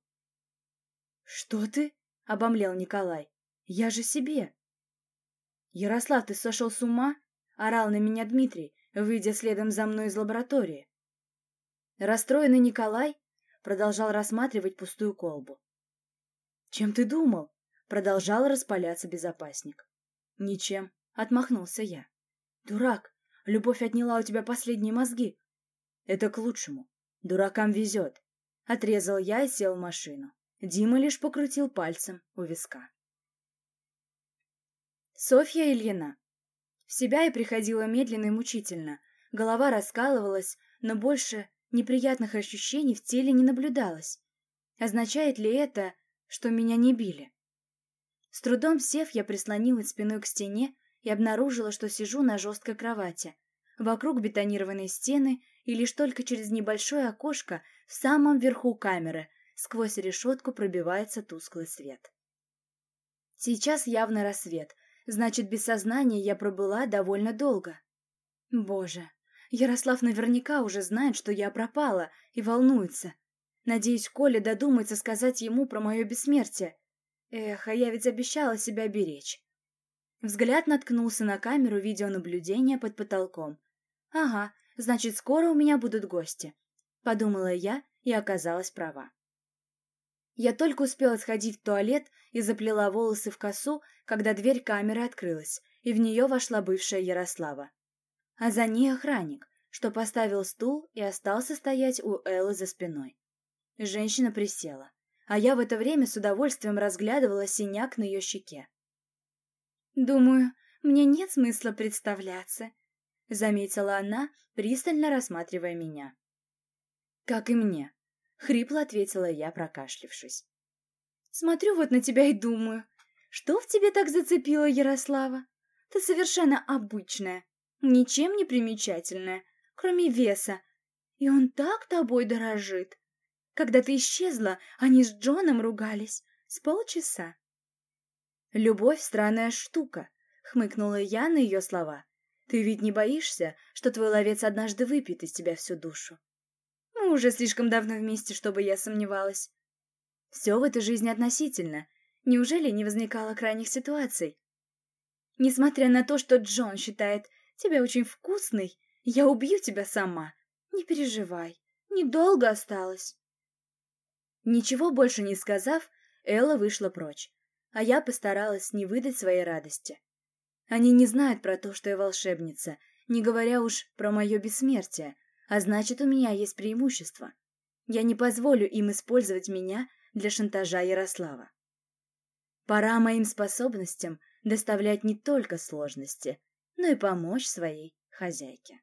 «Что ты?» — обомлел Николай. «Я же себе». «Ярослав, ты сошел с ума?» — орал на меня Дмитрий. выйдя следом за мной из лаборатории. Расстроенный Николай продолжал рассматривать пустую колбу. «Чем ты думал?» — продолжал распаляться безопасник. «Ничем», — отмахнулся я. «Дурак, любовь отняла у тебя последние мозги». «Это к лучшему. Дуракам везет», — отрезал я и сел в машину. Дима лишь покрутил пальцем у виска. Софья Ильина. В себя я приходила медленно и мучительно. Голова раскалывалась, но больше неприятных ощущений в теле не наблюдалось. Означает ли это, что меня не били? С трудом сев, я прислонилась спиной к стене и обнаружила, что сижу на жесткой кровати. Вокруг бетонированные стены, и лишь только через небольшое окошко в самом верху камеры сквозь решетку пробивается тусклый свет. Сейчас явно рассвет, значит, без сознания я пробыла довольно долго. Боже, Ярослав наверняка уже знает, что я пропала, и волнуется. Надеюсь, Коля додумается сказать ему про мое бессмертие. Эх, а я ведь обещала себя беречь. Взгляд наткнулся на камеру видеонаблюдения под потолком. Ага, значит, скоро у меня будут гости. Подумала я и оказалась права. Я только успела сходить в туалет и заплела волосы в косу, когда дверь камеры открылась, и в нее вошла бывшая Ярослава. А за ней охранник, что поставил стул и остался стоять у Эллы за спиной. Женщина присела, а я в это время с удовольствием разглядывала синяк на ее щеке. «Думаю, мне нет смысла представляться», — заметила она, пристально рассматривая меня. «Как и мне», — хрипло ответила я, прокашлявшись. «Смотрю вот на тебя и думаю, что в тебе так зацепило, Ярослава? Ты совершенно обычная, ничем не примечательная, кроме веса, и он так тобой дорожит. Когда ты исчезла, они с Джоном ругались с полчаса». «Любовь — странная штука», — хмыкнула я на ее слова. «Ты ведь не боишься, что твой ловец однажды выпьет из тебя всю душу?» «Мы уже слишком давно вместе, чтобы я сомневалась». «Все в этой жизни относительно. Неужели не возникало крайних ситуаций?» «Несмотря на то, что Джон считает тебя очень вкусной, я убью тебя сама. Не переживай, недолго осталось». Ничего больше не сказав, Элла вышла прочь, а я постаралась не выдать своей радости. Они не знают про то, что я волшебница, не говоря уж про мое бессмертие, а значит, у меня есть преимущество. Я не позволю им использовать меня для шантажа Ярослава. Пора моим способностям доставлять не только сложности, но и помочь своей хозяйке.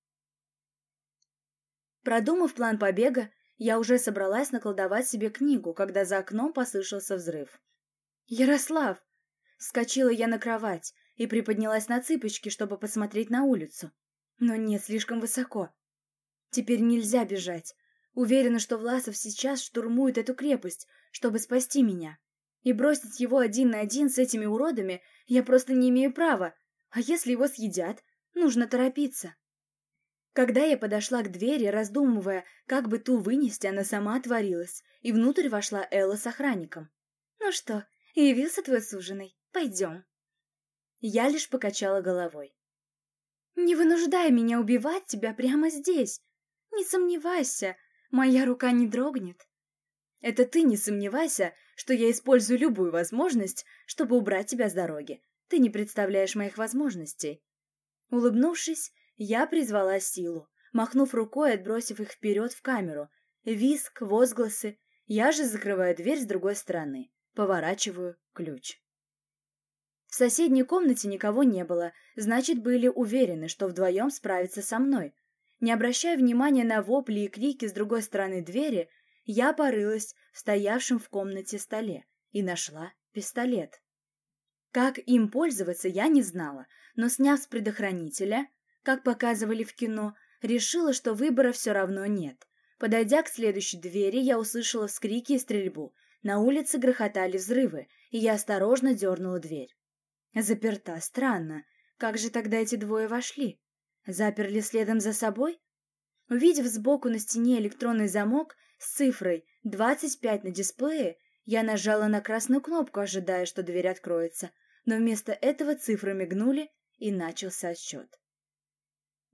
Продумав план побега, я уже собралась наколдовать себе книгу, когда за окном послышался взрыв. «Ярослав!» Вскочила я на кровать и приподнялась на цыпочки, чтобы посмотреть на улицу. Но нет, слишком высоко. Теперь нельзя бежать. Уверена, что Власов сейчас штурмует эту крепость, чтобы спасти меня. И бросить его один на один с этими уродами я просто не имею права. А если его съедят, нужно торопиться. Когда я подошла к двери, раздумывая, как бы ту вынести, она сама отворилась, и внутрь вошла Элла с охранником. «Ну что, явился твой суженый? Пойдем». Я лишь покачала головой. «Не вынуждай меня убивать тебя прямо здесь. Не сомневайся, моя рука не дрогнет». «Это ты не сомневайся, что я использую любую возможность, чтобы убрать тебя с дороги. Ты не представляешь моих возможностей». Улыбнувшись, я призвала силу, махнув рукой, отбросив их вперед в камеру. Визг, возгласы. Я же закрываю дверь с другой стороны, поворачиваю ключ. В соседней комнате никого не было, значит, были уверены, что вдвоем справятся со мной. Не обращая внимания на вопли и крики с другой стороны двери, я порылась в стоявшем в комнате столе и нашла пистолет. Как им пользоваться, я не знала, но, сняв с предохранителя, как показывали в кино, решила, что выбора все равно нет. Подойдя к следующей двери, я услышала вскрики и стрельбу. На улице грохотали взрывы, и я осторожно дернула дверь. Заперта, странно. Как же тогда эти двое вошли? Заперли следом за собой? Увидев сбоку на стене электронный замок с цифрой 25 на дисплее, я нажала на красную кнопку, ожидая, что дверь откроется, но вместо этого цифры мигнули, и начался отсчет.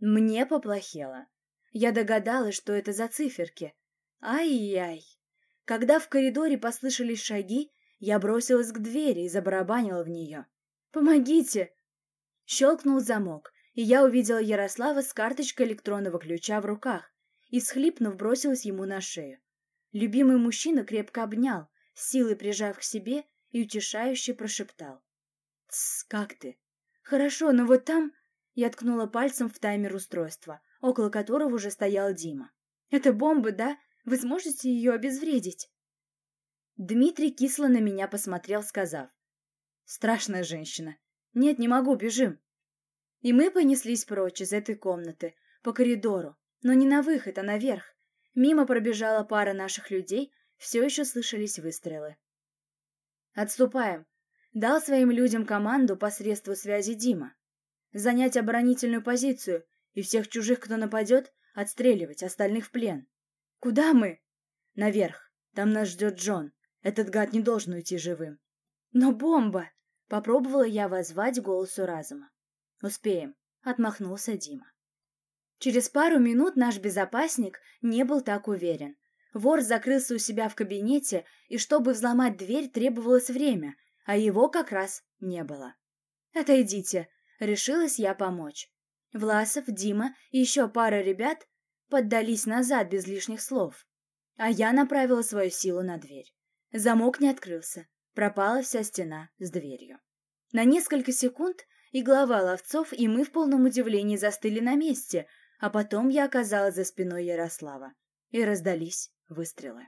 Мне поплохело. Я догадалась, что это за циферки. Ай-яй. Когда в коридоре послышались шаги, я бросилась к двери и забарабанила в нее. «Помогите!» Щелкнул замок, и я увидела Ярослава с карточкой электронного ключа в руках и, всхлипнув, бросилась ему на шею. Любимый мужчина крепко обнял, с силой прижав к себе, и утешающе прошептал. «Тсс, как ты?» «Хорошо, но вот там...» Я ткнула пальцем в таймер устройства, около которого уже стоял Дима. «Это бомба, да? Вы сможете ее обезвредить?» Дмитрий кисло на меня посмотрел, сказав. «Страшная женщина. Нет, не могу, бежим». И мы понеслись прочь из этой комнаты, по коридору, но не на выход, а наверх. Мимо пробежала пара наших людей, все еще слышались выстрелы. «Отступаем», — дал своим людям команду по средству связи Дима. «Занять оборонительную позицию и всех чужих, кто нападет, отстреливать, остальных в плен». «Куда мы?» «Наверх. Там нас ждет Джон. Этот гад не должен уйти живым». «Но бомба!» — попробовала я воззвать голосу разума. «Успеем», — отмахнулся Дима. Через пару минут наш безопасник не был так уверен. Вор закрылся у себя в кабинете, и чтобы взломать дверь, требовалось время, а его как раз не было. «Отойдите», — решилась я помочь. Власов, Дима и еще пара ребят поддались назад без лишних слов, а я направила свою силу на дверь. Замок не открылся, пропала вся стена с дверью. На несколько секунд и глава ловцов, и мы в полном удивлении застыли на месте, а потом я оказалась за спиной Ярослава, и раздались выстрелы.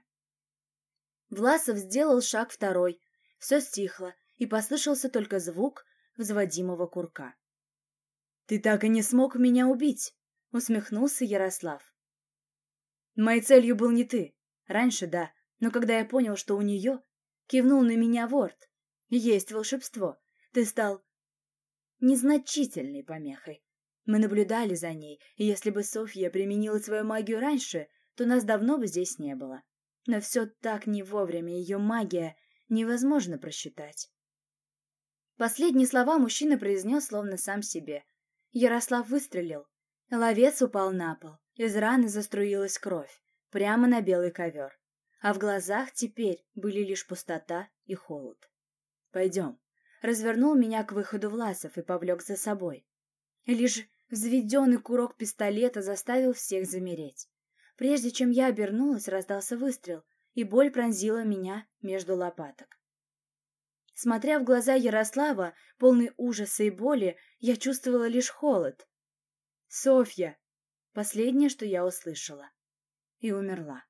Власов сделал шаг второй, все стихло, и послышался только звук взводимого курка. «Ты так и не смог меня убить!» — усмехнулся Ярослав. «Моей целью был не ты. Раньше да, но когда я понял, что у нее...» — кивнул на меня Ворд. «Есть волшебство. Ты стал незначительной помехой. Мы наблюдали за ней, и если бы Софья применила свою магию раньше, то нас давно бы здесь не было. Но все так не вовремя, ее магия невозможно просчитать». Последние слова мужчина произнес словно сам себе. Ярослав выстрелил. Ловец упал на пол. Из раны заструилась кровь, прямо на белый ковер. А в глазах теперь были лишь пустота и холод. «Пойдем». Развернул меня к выходу Власов и повлек за собой. Лишь взведенный курок пистолета заставил всех замереть. Прежде чем я обернулась, раздался выстрел, и боль пронзила меня между лопаток. Смотря в глаза Ярослава, полный ужаса и боли, я чувствовала лишь холод. «Софья!» — последнее, что я услышала. И умерла.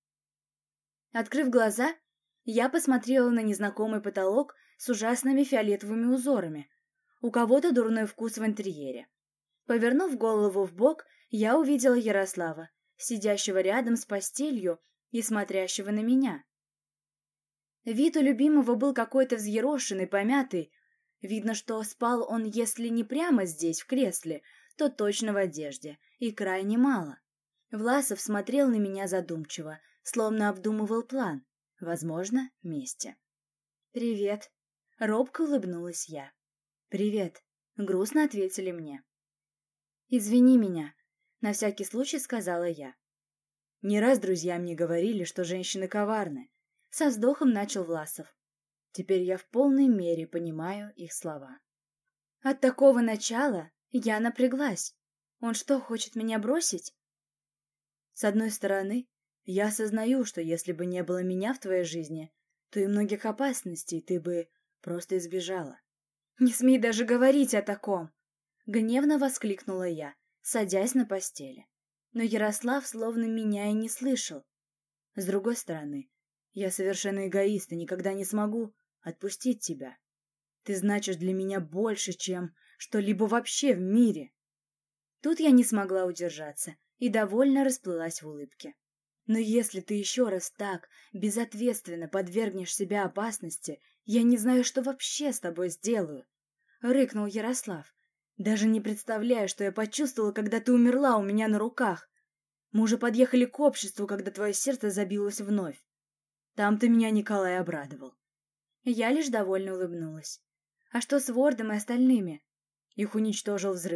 Открыв глаза, я посмотрела на незнакомый потолок с ужасными фиолетовыми узорами. У кого-то дурной вкус в интерьере. Повернув голову вбок, я увидела Ярослава, сидящего рядом с постелью и смотрящего на меня. Вид у любимого был какой-то взъерошенный, помятый. Видно, что спал он, если не прямо здесь, в кресле, то точно в одежде, и крайне мало. Власов смотрел на меня задумчиво, словно обдумывал план, возможно, вместе. «Привет», — робко улыбнулась я. «Привет», — грустно ответили мне. «Извини меня», — на всякий случай сказала я. «Не раз друзья мне говорили, что женщины коварны», — со вздохом начал Власов. «Теперь я в полной мере понимаю их слова». От такого начала я напряглась. Он что, хочет меня бросить? С одной стороны, я осознаю, что если бы не было меня в твоей жизни, то и многих опасностей ты бы просто избежала. «Не смей даже говорить о таком!» — гневно воскликнула я, садясь на постели. Но Ярослав словно меня и не слышал. С другой стороны, я совершенно эгоист и никогда не смогу отпустить тебя. Ты значишь для меня больше, чем что-либо вообще в мире. Тут я не смогла удержаться и довольно расплылась в улыбке. Но если ты еще раз так безответственно подвергнешь себя опасности, я не знаю, что вообще с тобой сделаю, — рыкнул Ярослав. Даже не представляю, что я почувствовала, когда ты умерла у меня на руках. Мы уже подъехали к обществу, когда твое сердце забилось вновь. Там-то меня Николай обрадовал. Я лишь довольно улыбнулась. А что с Вордом и остальными? Их уничтожил взрыв.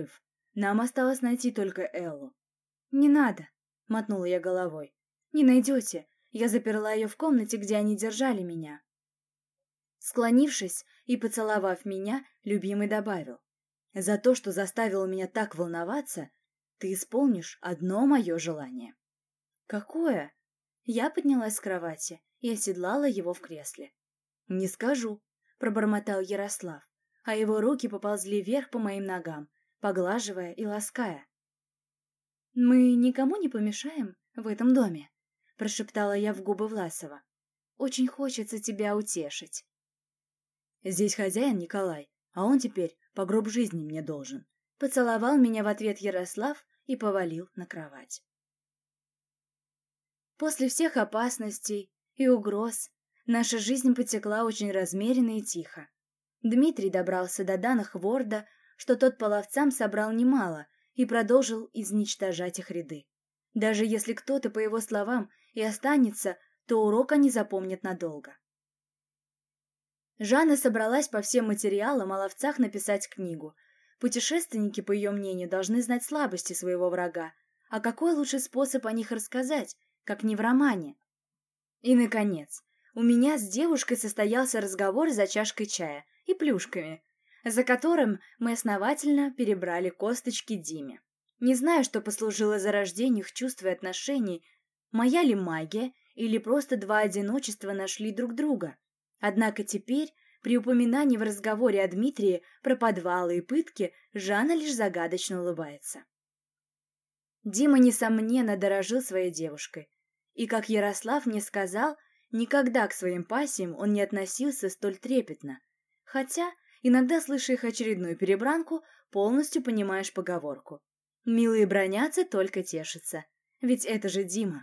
Нам осталось найти только Эллу. «Не надо», — мотнула я головой. «Не найдете. Я заперла ее в комнате, где они держали меня». Склонившись и поцеловав меня, любимый добавил: «За то, что заставил меня так волноваться, ты исполнишь одно мое желание». «Какое?» Я поднялась с кровати и оседлала его в кресле. «Не скажу», — пробормотал Ярослав, а его руки поползли вверх по моим ногам, поглаживая и лаская. «Мы никому не помешаем в этом доме», — прошептала я в губы Власова. «Очень хочется тебя утешить». «Здесь хозяин Николай, а он теперь по гроб жизни мне должен», — поцеловал меня в ответ Ярослав и повалил на кровать. После всех опасностей и угроз наша жизнь потекла очень размеренно и тихо. Дмитрий добрался до данных Ворда, что тот по ловцам собрал немало, и продолжил изничтожать их ряды. Даже если кто-то, по его словам, и останется, то урок они запомнят надолго. Жанна собралась по всем материалам о ловцах написать книгу. Путешественники, по ее мнению, должны знать слабости своего врага. А какой лучший способ о них рассказать, как не в романе? И, наконец, у меня с девушкой состоялся разговор за чашкой чая и плюшками, за которым мы основательно перебрали косточки Диме. Не знаю, что послужило зарождению их чувств и отношений, моя ли магия или просто два одиночества нашли друг друга. Однако теперь, при упоминании в разговоре о Дмитрии про подвалы и пытки, Жанна лишь загадочно улыбается. Дима, несомненно, дорожил своей девушкой. И, как Ярослав мне сказал, никогда к своим пассиям он не относился столь трепетно. Хотя, иногда, слыша их очередную перебранку, полностью понимаешь поговорку: «Милые бранятся, только тешатся». Ведь это же Дима.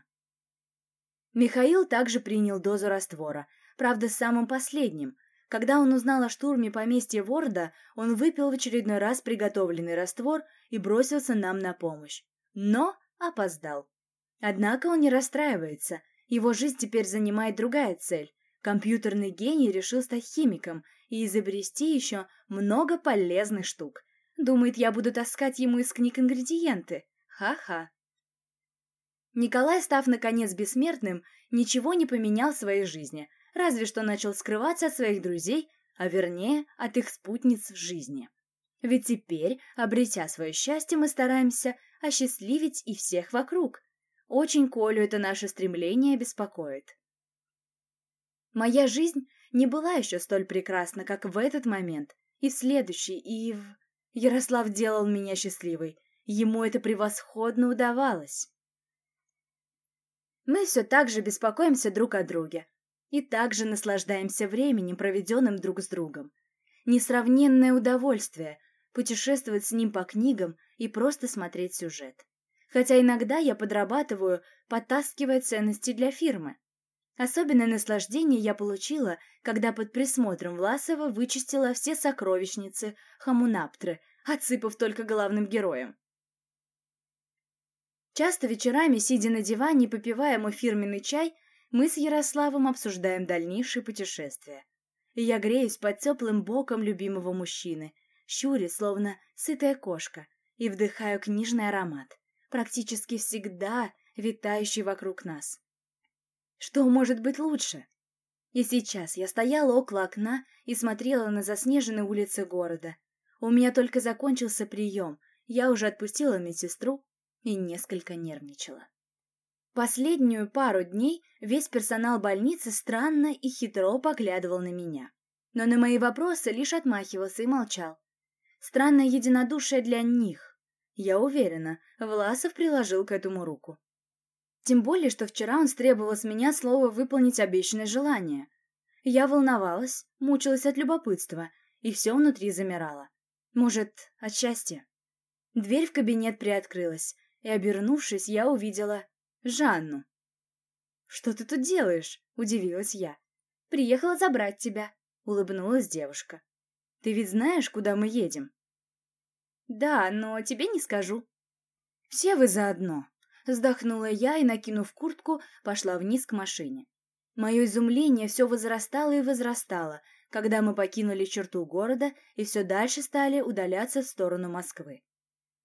Михаил также принял дозу раствора, правда, самым последним. Когда он узнал о штурме поместья Ворда, он выпил в очередной раз приготовленный раствор и бросился нам на помощь. Но опоздал. Однако он не расстраивается. Его жизнь теперь занимает другая цель. Компьютерный гений решил стать химиком и изобрести еще много полезных штук. Думает, я буду таскать ему из книг ингредиенты. Ха-ха. Николай, став наконец бессмертным, ничего не поменял в своей жизни, разве что начал скрываться от своих друзей, а вернее, от их спутниц в жизни. Ведь теперь, обретя свое счастье, мы стараемся осчастливить и всех вокруг. Очень Колю это наше стремление беспокоит. Моя жизнь не была еще столь прекрасна, как в этот момент, и в следующий, и в... Ярослав делал меня счастливой. Ему это превосходно удавалось. Мы все так же беспокоимся друг о друге и также наслаждаемся временем, проведенным друг с другом. Несравненное удовольствие путешествовать с ним по книгам и просто смотреть сюжет. Хотя иногда я подрабатываю, подтаскивая ценности для фирмы. Особенное наслаждение я получила, когда под присмотром Власова вычистила все сокровищницы Хамунаптры, отсыпав только главным героям. Часто вечерами, сидя на диване и попивая мой фирменный чай, мы с Ярославом обсуждаем дальнейшие путешествия. И я греюсь под теплым боком любимого мужчины, щурясь, словно сытая кошка, и вдыхаю книжный аромат, практически всегда витающий вокруг нас. Что может быть лучше? И сейчас я стояла около окна и смотрела на заснеженные улицы города. У меня только закончился прием, я уже отпустила медсестру и несколько нервничала. Последнюю пару дней весь персонал больницы странно и хитро поглядывал на меня. Но на мои вопросы лишь отмахивался и молчал. Странное единодушие для них. Я уверена, Власов приложил к этому руку. Тем более, что вчера он стребовал с меня слово выполнить обещанное желание. Я волновалась, мучилась от любопытства, и все внутри замирало. Может, от счастья? Дверь в кабинет приоткрылась, и, обернувшись, я увидела Жанну. «Что ты тут делаешь?» – удивилась я. «Приехала забрать тебя», – улыбнулась девушка. «Ты ведь знаешь, куда мы едем?» «Да, но тебе не скажу». «Все вы заодно», – вздохнула я и, накинув куртку, пошла вниз к машине. Мое изумление все возрастало и возрастало, когда мы покинули черту города и все дальше стали удаляться в сторону Москвы.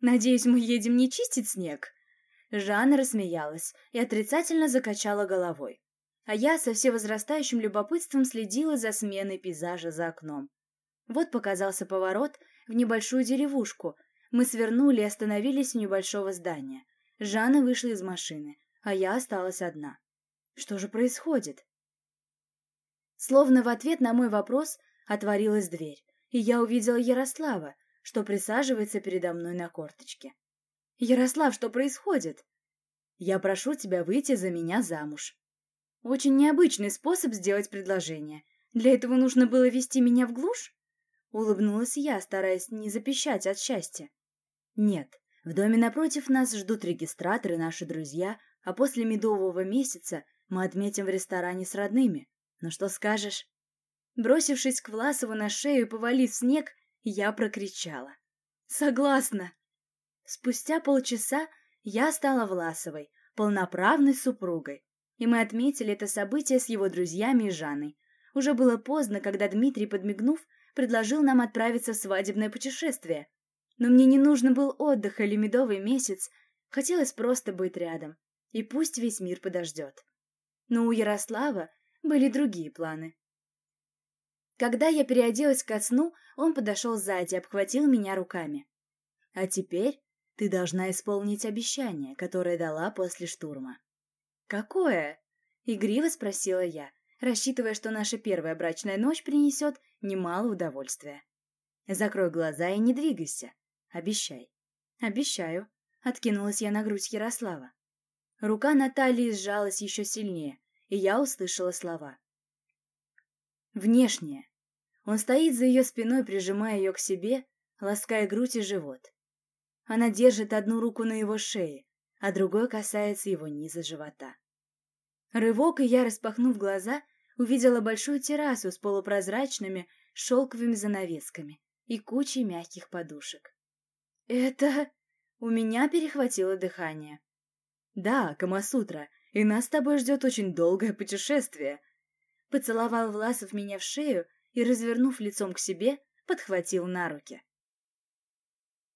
Надеюсь, мы едем не чистить снег?» Жанна рассмеялась и отрицательно закачала головой. А я со всевозрастающим любопытством следила за сменой пейзажа за окном. Вот показался поворот в небольшую деревушку. Мы свернули и остановились у небольшого здания. Жанна вышла из машины, а я осталась одна. Что же происходит? Словно в ответ на мой вопрос отворилась дверь, и я увидела Ярослава, что присаживается передо мной на корточке. «Ярослав, что происходит?» «Я прошу тебя выйти за меня замуж». Очень необычный способ сделать предложение. Для этого нужно было вести меня в глушь? Улыбнулась я, стараясь не запищать от счастья. Нет, в доме напротив нас ждут регистраторы, наши друзья, а после медового месяца мы отметим в ресторане с родными. Ну что скажешь? Бросившись к Власову на шею и повалив снег, я прокричала: «Согласна!» Спустя полчаса я стала Власовой, полноправной супругой, и мы отметили это событие с его друзьями и Жанной. Уже было поздно, когда Дмитрий, подмигнув, предложил нам отправиться в свадебное путешествие. Но мне не нужен был отдых или медовый месяц, хотелось просто быть рядом, и пусть весь мир подождет. Но у Ярослава были другие планы. Когда я переоделась ко сну, он подошел сзади, обхватил меня руками. «А теперь ты должна исполнить обещание, которое дала после штурма». «Какое?» — игриво спросила я, рассчитывая, что наша первая брачная ночь принесет немало удовольствия. «Закрой глаза и не двигайся. Обещай». «Обещаю», — откинулась я на грудь Ярослава. Рука Натальи сжалась еще сильнее, и я услышала слова. «Внешнее». Он стоит за ее спиной, прижимая ее к себе, лаская грудь и живот. Она держит одну руку на его шее, а другой касается его низа живота. Рывок, и я, распахнув глаза, увидела большую террасу с полупрозрачными шелковыми занавесками и кучей мягких подушек. «Это...» У меня перехватило дыхание. «Да, Камасутра, и нас с тобой ждет очень долгое путешествие». Поцеловал Власов меня в шею и, развернув лицом к себе, подхватил на руки.